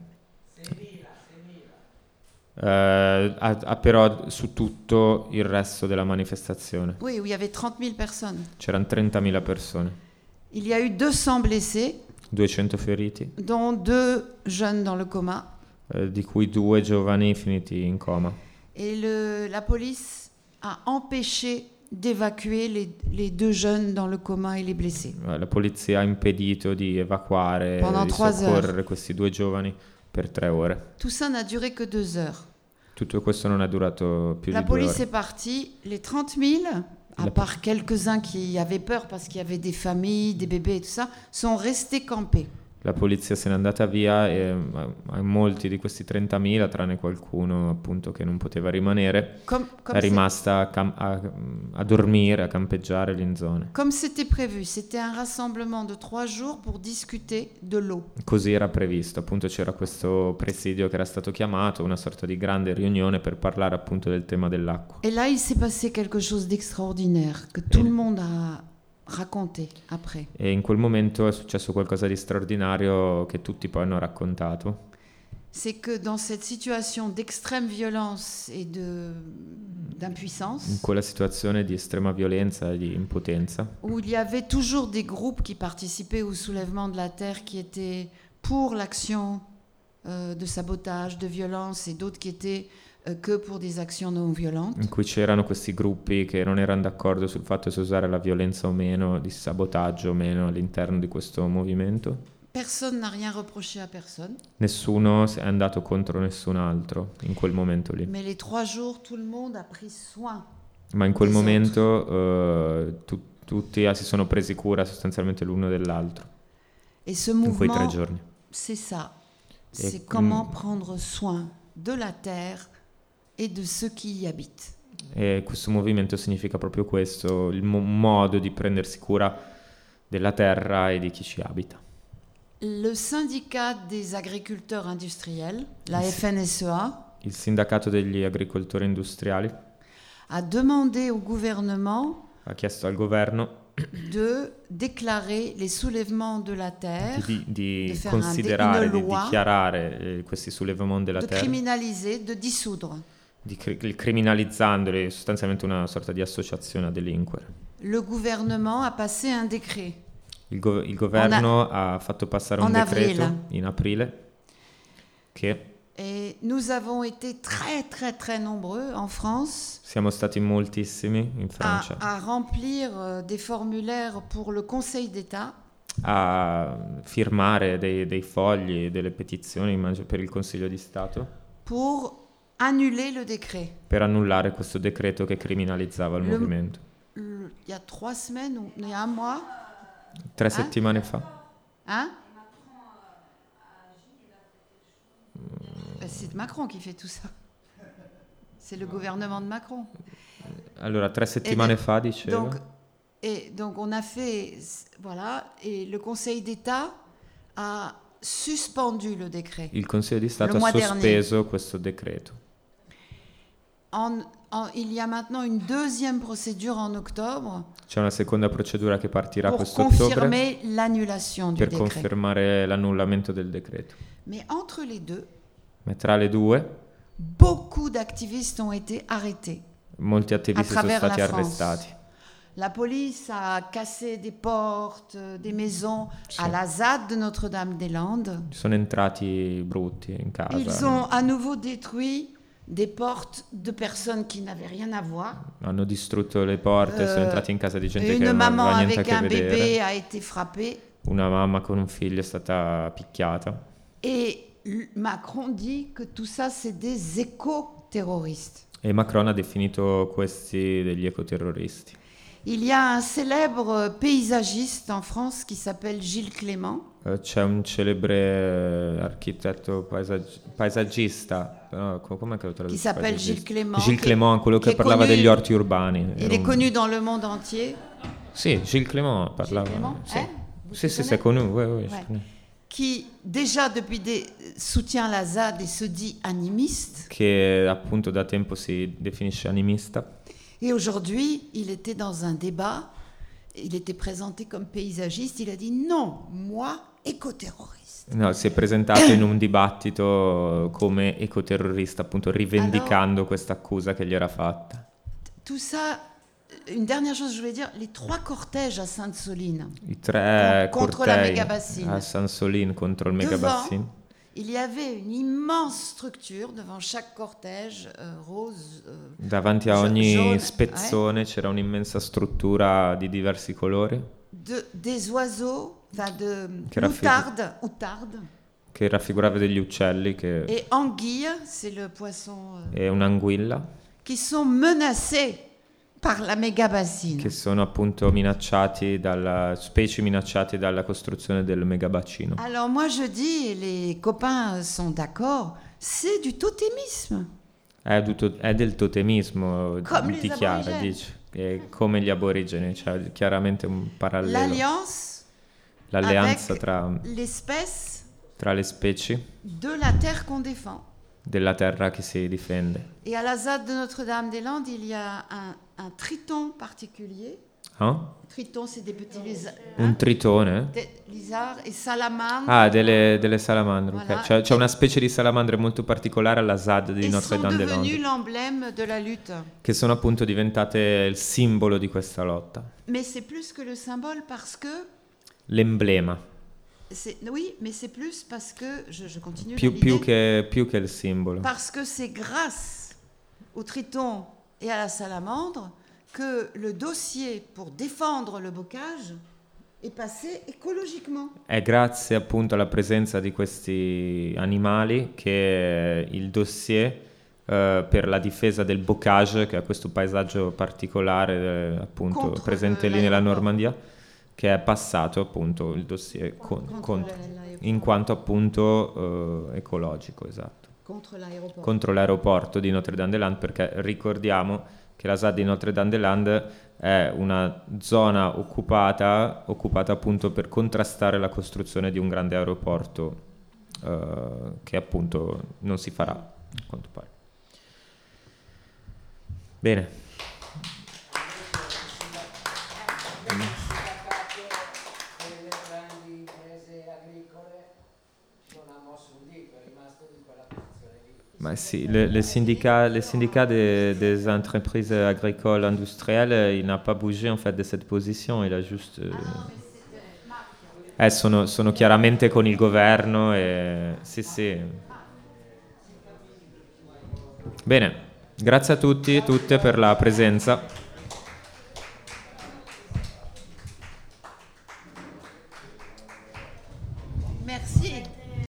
però su tutto il resto della manifestazione. Oui, où il y avait 30 000 personnes. C'erano 30.000 persone, Il y a eu 200 blessés, 200 feriti, dont 2 jeunes dans le coma. di cui 2 giovani finiti in coma. Et la police a empêché d'évacuer les 2 jeunes dans le coma et les blessés. La polizia ha impedito di evacuare, Pendant di 3 soccorrere heures. questi 2 giovani per 3 ore. Tout ça n'a duré que 2 heures. Tutto questo non è durato più La di 2 police ore. est partie, les 30 000, à part quelques-uns qui avaient peur parce qu'il y avait des familles, des bébés et tout ça, sont restés campés. La polizia se n'è andata via e molti di questi 30.000, tranne qualcuno appunto che non poteva rimanere, è rimasta a dormire, a campeggiare lì in zone. Comme c'était prévu, c'était un rassemblement de 3 jours pour discuter de l'eau. Così era previsto, appunto c'era questo presidio che era stato chiamato, una sorta di grande riunione per parlare appunto del tema dell'acqua. Et là, il s'est passé quelque chose d'extraordinaire que tout le monde a raconté après. E in quel momento è successo qualcosa di straordinario che tutti poi hanno raccontato. C'est que dans cette situation d'extrême violence et d'impuissance, In quella situazione di estrema violenza e di impotenza, où il y avait toujours des groupes qui participaient au soulèvement de la terre qui étaient pour l'action de sabotage, de violence et d'autres qui étaient que pour des actions non violentes. In cui c'erano questi gruppi che non erano d'accordo sul fatto se usare la violenza o meno, di sabotaggio o meno all'interno di questo movimento. Personne n'a rien reproché à personne. Nessuno è andato contro nessun altro in quel momento lì. Mais les 3 jours, tout le monde a pris soin. Ma in quel momento tutti si sono presi cura sostanzialmente l'uno dell'altro. Et ce In quei 3 mouvement, giorni. c'est ça. Et C'est comment prendre soin de la terre et de ceux qui y habitent. E questo movimento significa proprio questo, il modo di prendersi cura della terra e di chi ci abita. Le syndicat des agriculteurs industriels, la FNSEA, Il sindacato degli agricoltori industriali a demandé au gouvernement ha chiesto al governo de déclarer les soulèvements de la terre, di faire considerare, une di loi, dichiarare questi soulèvements della de terra, criminaliser, de dissoudre. criminalizzandoli, sostanzialmente una sorta di associazione a delinquere. Le gouvernement a passé un décret Il governo ha fatto passare un en decreto avril. in aprile che et nous avons été très très très nombreux en France siamo stati moltissimi in Francia à remplir des formulaires pour le Conseil d'État a firmare dei fogli, delle petizioni, immagino, per il Consiglio di Stato pour annuler le décret. per annullare questo decreto che criminalizzava il movimento. Il y a 3 semaines ou il y a un mois, 3 settimane fa. hein? C'est Macron qui fait tout ça. C'est le gouvernement de Macron. Allora, 3 settimane fa, diceva. Donc on a fait, voilà, et le Conseil d'État a suspendu le décret. Il Consiglio di Stato Le ha mois sospeso questo decreto. Il y a maintenant une deuxième procédure en octobre C'è una seconda procedura che partirà pour quest'ottobre confirmer l'annulation du per décret. confermare l'annullamento del decreto. Mais entre les deux, Ma tra le due, beaucoup d'activistes ont été arrêtés. molti attivisti sono travers stati la France. arrestati. La police a cassé des portes, des maisons à la ZAD de Notre-Dame-des-Landes. Sono entrati brutti in casa. Ils ont à nouveau détruit des portes de personnes qui n'avaient rien à voir. Hanno distrutto le porte, sono entrati in casa di gente che Une non maman aveva niente a avec che un vedere. bébé a été frappée. Una mamma con un figlio è stata picchiata. Et Macron dit que tout ça, c'est des éco-terroristes. E Macron ha definito questi degli ecoterroristi. Il y a un célèbre paysagiste en France qui s'appelle Gilles Clément. C'è un celebre architetto paesaggista, no, com'è che lo traduce? Qui s'appelle Gilles Clément. Gilles Clément, quello che è parlava connu- degli orti urbani. Il est connu dans le monde entier. Sì, Gilles Clément parlava. Gilles Clément, Sì, Vous sì, le c'est connu. Oui, oui, je Ouais. connais. Qui déjà depuis soutient la ZAD et se dit animiste. Che appunto da tempo si definisce animista. Et aujourd'hui, il était dans un débat, il était présenté comme paysagiste, il a dit non, moi, écoterroriste. No, si è presentato in un dibattito come ecoterrorista, appunto rivendicando questa accusa che gli era fatta. Tout ça, une dernière chose, je voulais dire, les 3 cortèges à Sainte-Soline, I 3 Contro la cortei Megabassine. a Sainte-Soline contro il Megabassin. il y avait une immense structure devant chaque cortège, rose. Davanti a ogni jaune, spezzone c'era un'immensa struttura di diversi colori des oiseaux, enfin Che outardes che raffigurava degli uccelli et anguilles, c'est le poisson, e un'anguilla qui sont menacés par la mégabassine. che sono appunto specie minacciate dalla costruzione del megabacino. Alors moi je dis, et les copains sont d'accord, c'est du totémisme. È del totemismo, Come gli dichiara, aborigeni. dice, è come gli aborigeni, c'è chiaramente un parallelo. L'alleanza avec l'espèce tra le specie de la terre qu'on défend. della terra che si difende. Et à la ZAD de Notre-Dame-des-Landes, il y a un triton particulier. Ah? Triton, c'est des petits lézards. Un tritone? Lézards et salamandres. Ah, delle salamandre. Voilà. Ok. C'è una specie di salamandre molto particolare alla ZAD di Et sont Notre-Dame-des-Landes, devenus l'emblème de la lutte. che sono appunto diventate il simbolo di questa lotta, Mais c'est plus que le symbole parce que l'emblema. Oui, mais c'est plus parce que, je continue più che il simbolo. Parce que c'est grâce au triton et à la salamandre que le dossier pour défendre le bocage è passé écologiquement. È grazie appunto alla presenza di questi animali che il dossier per la difesa del bocage, che è questo paesaggio particolare appunto presente lì nella Normandia, che è passato appunto il dossier in quanto appunto ecologico, esatto. Contro l'aeroporto di Notre-Dame-des-Landes, perché ricordiamo che la SAD di Notre-Dame-des-Landes è una zona occupata appunto per contrastare la costruzione di un grande aeroporto che appunto non si farà, a quanto pare. Bene. Ma si, le syndicat des entreprises agricoles industrielles, il n'a pas bougé en fait de cette position, il a juste... sono chiaramente con il governo e... Sì. Bene, grazie a tutti e tutte per la presenza.